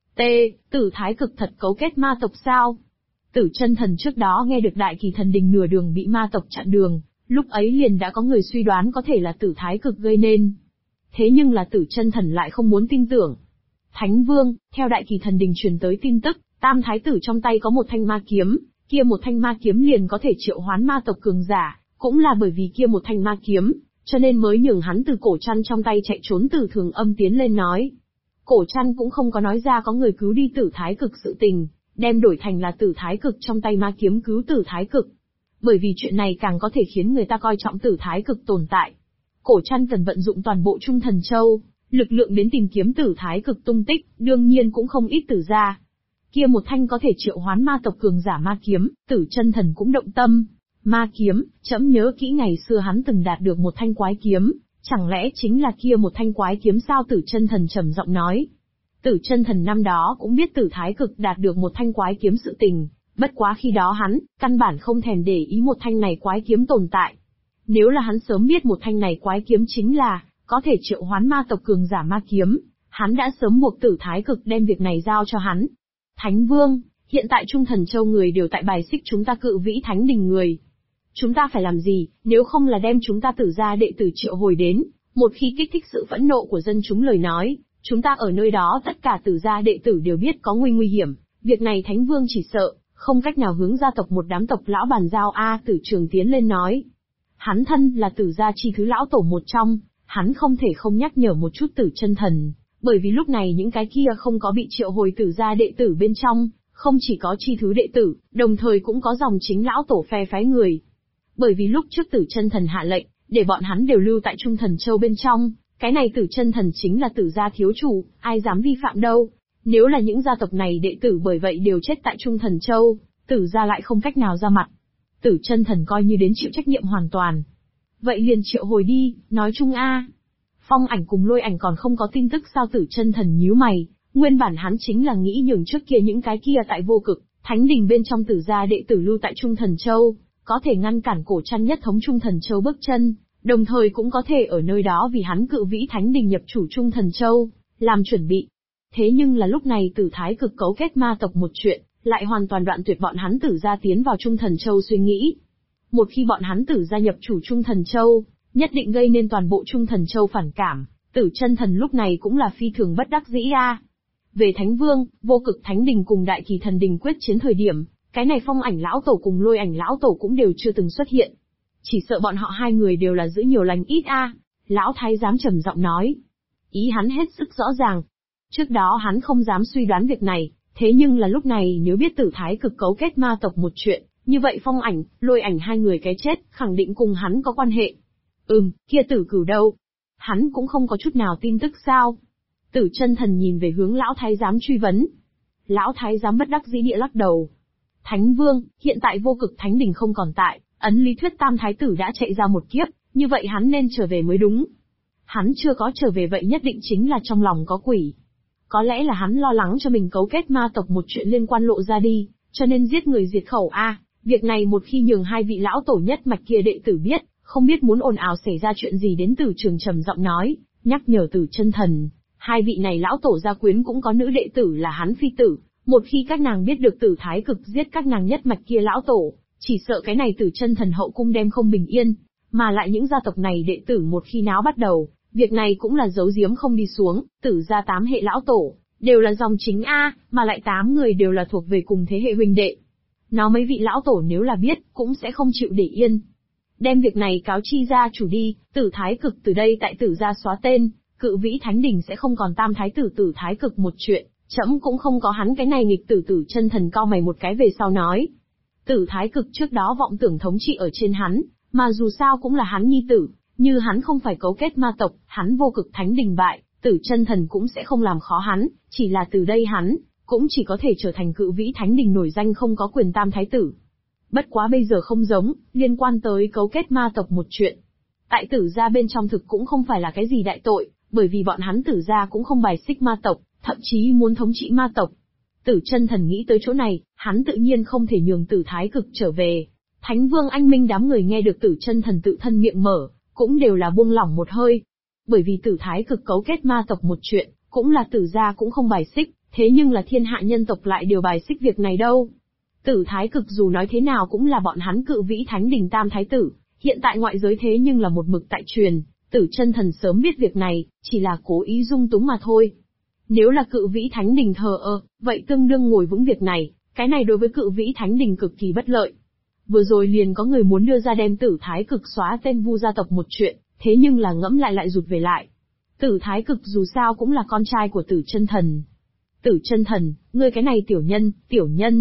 Tử Thái Cực thật cấu kết ma tộc sao? Tử Chân Thần trước đó nghe được Đại Kỳ Thần Đỉnh nửa đường bị ma tộc chặn đường, lúc ấy liền đã có người suy đoán có thể là Tử Thái Cực gây nên. Thế nhưng là Tử Chân Thần lại không muốn tin tưởng. Thánh Vương, theo Đại Kỳ Thần Đỉnh truyền tới tin tức, Tam Thái Tử trong tay có một thanh ma kiếm, kia một thanh ma kiếm liền có thể triệu hoán ma tộc cường giả, cũng là bởi vì kia một thanh ma kiếm, cho nên mới nhường hắn từ Cổ Trăn trong tay chạy trốn. Từ Thường Âm tiến lên nói. Cổ Trăn cũng không có nói ra có người cứu đi Tử Thái Cực sự tình, đem đổi thành là Tử Thái Cực trong tay ma kiếm cứu Tử Thái Cực. Bởi vì chuyện này càng có thể khiến người ta coi trọng Tử Thái Cực tồn tại. Cổ Trăn cần vận dụng toàn bộ Trung Thần Châu, lực lượng đến tìm kiếm Tử Thái Cực tung tích, đương nhiên cũng không ít Tử gia. Kia một thanh có thể triệu hoán ma tộc cường giả ma kiếm, Tử Chân Thần cũng động tâm. Ma kiếm, trẫm nhớ kỹ ngày xưa hắn từng đạt được một thanh quái kiếm, chẳng lẽ chính là kia một thanh quái kiếm sao? Tử Chân Thần trầm giọng nói. Tử Chân Thần năm đó cũng biết Tử Thái Cực đạt được một thanh quái kiếm sự tình, bất quá khi đó hắn, căn bản không thèm để ý một thanh này quái kiếm tồn tại. Nếu là hắn sớm biết một thanh này quái kiếm chính là có thể triệu hoán ma tộc cường giả ma kiếm, hắn đã sớm buộc Tử Thái Cực đem việc này giao cho hắn. Thánh Vương, hiện tại Trung Thần Châu người đều tại bài xích chúng ta Cự Vĩ Thánh Đỉnh người. Chúng ta phải làm gì, nếu không là đem chúng ta Tử gia đệ tử triệu hồi đến, một khi kích thích sự phẫn nộ của dân chúng lời nói, chúng ta ở nơi đó tất cả Tử gia đệ tử đều biết có nguy hiểm, việc này Thánh Vương chỉ sợ không cách nào hướng gia tộc một đám tộc lão bàn giao. Tử Trường tiến lên nói. Hắn thân là Tử gia chi thứ lão tổ một trong, hắn không thể không nhắc nhở một chút Tử Chân Thần, bởi vì lúc này những cái kia không có bị triệu hồi Tử gia đệ tử bên trong, không chỉ có chi thứ đệ tử, đồng thời cũng có dòng chính lão tổ phe phái người. Bởi vì lúc trước Tử Chân Thần hạ lệnh, để bọn hắn đều lưu tại Trung Thần Châu bên trong, cái này Tử Chân Thần chính là Tử gia thiếu chủ, ai dám vi phạm đâu. Nếu là những gia tộc này đệ tử bởi vậy đều chết tại Trung Thần Châu, Tử gia lại không cách nào ra mặt. Tử Chân Thần coi như đến chịu trách nhiệm hoàn toàn. Vậy liền triệu hồi đi, nói chung Phong Ảnh cùng Lôi Ảnh còn không có tin tức sao? Tử Chân Thần nhíu mày, nguyên bản hắn chính là nghĩ nhường trước kia những cái kia tại Vô Cực Thánh Đỉnh bên trong Tử gia đệ tử lưu tại Trung Thần Châu, có thể ngăn cản Cổ Trăn nhất thống Trung Thần Châu bước chân, đồng thời cũng có thể ở nơi đó vì hắn Cự Vĩ Thánh Đỉnh nhập chủ Trung Thần Châu, làm chuẩn bị. Thế nhưng là lúc này Tử Thái Cực cấu kết ma tộc một chuyện, lại hoàn toàn đoạn tuyệt bọn hắn Tử gia tiến vào Trung Thần Châu suy nghĩ. Một khi bọn hắn Tử gia nhập chủ Trung Thần Châu, nhất định gây nên toàn bộ Trung Thần Châu phản cảm. Tử Chân Thần lúc này cũng là phi thường bất đắc dĩ Về Thánh Vương, Vô Cực Thánh Đỉnh cùng Đại Kỳ Thần Đỉnh quyết chiến thời điểm, cái này Phong Ảnh lão tổ cùng Lôi Ảnh lão tổ cũng đều chưa từng xuất hiện. Chỉ sợ bọn họ hai người đều là giữ nhiều lành ít Lão Thái giám trầm giọng nói. Ý hắn hết sức rõ ràng. Trước đó hắn không dám suy đoán việc này, thế nhưng là lúc này nếu biết Tử Thái Cực cấu kết ma tộc một chuyện, như vậy Phong Ảnh, Lôi Ảnh hai người cái chết, khẳng định cùng hắn có quan hệ. Kia Tử Cửu đâu? Hắn cũng không có chút nào tin tức sao? Tử Chân Thần nhìn về hướng Lão Thái giám truy vấn. Lão Thái giám bất đắc dĩ địa lắc đầu. Thánh Vương, hiện tại Vô Cực Thánh Đỉnh không còn tại, ấn lý thuyết Tam Thái Tử đã chạy ra một kiếp, như vậy hắn nên trở về mới đúng. Hắn chưa có trở về vậy nhất định chính là trong lòng có quỷ. Có lẽ là hắn lo lắng cho mình cấu kết ma tộc một chuyện liên quan lộ ra đi, cho nên giết người diệt khẩu Việc này một khi nhường hai vị lão tổ nhất mạch kia đệ tử biết, không biết muốn ồn ào xảy ra chuyện gì. Đến Tử Trường trầm giọng nói, nhắc nhở Tử Chân Thần, hai vị này lão tổ gia quyến cũng có nữ đệ tử là hắn phi tử, một khi các nàng biết được Tử Thái Cực giết các nàng nhất mạch kia lão tổ, chỉ sợ cái này Tử Chân Thần hậu cung đem không bình yên, mà lại những gia tộc này đệ tử một khi náo bắt đầu, việc này cũng là giấu giếm không đi xuống, Tử gia 8 hệ lão tổ, đều là dòng chính A, mà lại 8 người đều là thuộc về cùng thế hệ huynh đệ. Nó mấy vị lão tổ nếu là biết, cũng sẽ không chịu để yên. Đem việc này cáo chi gia chủ đi, Tử Thái Cực từ đây tại Tử gia xóa tên, Cự Vĩ Thánh Đình sẽ không còn tam thái tử Tử Thái Cực một chuyện, trẫm cũng không có hắn cái này nghịch tử. Tử Chân Thần cau mày một cái về sau nói. Tử Thái Cực trước đó vọng tưởng thống trị ở trên hắn, mà dù sao cũng là hắn nhi tử, như hắn không phải cấu kết ma tộc, hắn vô cực thánh đình bại, Tử Chân Thần cũng sẽ không làm khó hắn, chỉ là từ đây hắn cũng chỉ có thể trở thành Cự Vĩ Thánh Đình nổi danh không có quyền tam thái tử. Bất quá bây giờ không giống, liên quan tới cấu kết ma tộc một chuyện. Tại Tử gia bên trong thực cũng không phải là cái gì đại tội, bởi vì bọn hắn Tử gia cũng không bài xích ma tộc, thậm chí muốn thống trị ma tộc. Tử Chân Thần nghĩ tới chỗ này, hắn tự nhiên không thể nhường Tử Thái Cực trở về. Thánh Vương Anh Minh đám người nghe được Tử Chân Thần tự thân miệng mở, cũng đều là buông lỏng một hơi. Bởi vì Tử Thái Cực cấu kết ma tộc một chuyện, cũng là Tử gia cũng không bài xích, thế nhưng là thiên hạ nhân tộc lại đều bài xích việc này đâu. Tử Thái Cực dù nói thế nào cũng là bọn hắn Cự Vĩ Thánh Đình tam thái tử, hiện tại ngoại giới thế nhưng là một mực tại truyền, Tử Chân Thần sớm biết việc này, chỉ là cố ý dung túng mà thôi. Nếu là Cự Vĩ Thánh Đình thờ ơ, vậy tương đương ngồi vững việc này, cái này đối với Cự Vĩ Thánh Đình cực kỳ bất lợi. Vừa rồi liền có người muốn đưa ra đem Tử Thái Cực xóa tên Vu gia tộc một chuyện, thế nhưng là ngẫm lại rụt về lại. Tử Thái Cực dù sao cũng là con trai của Tử Chân Thần. Tử Chân Thần, ngươi cái này tiểu nhân,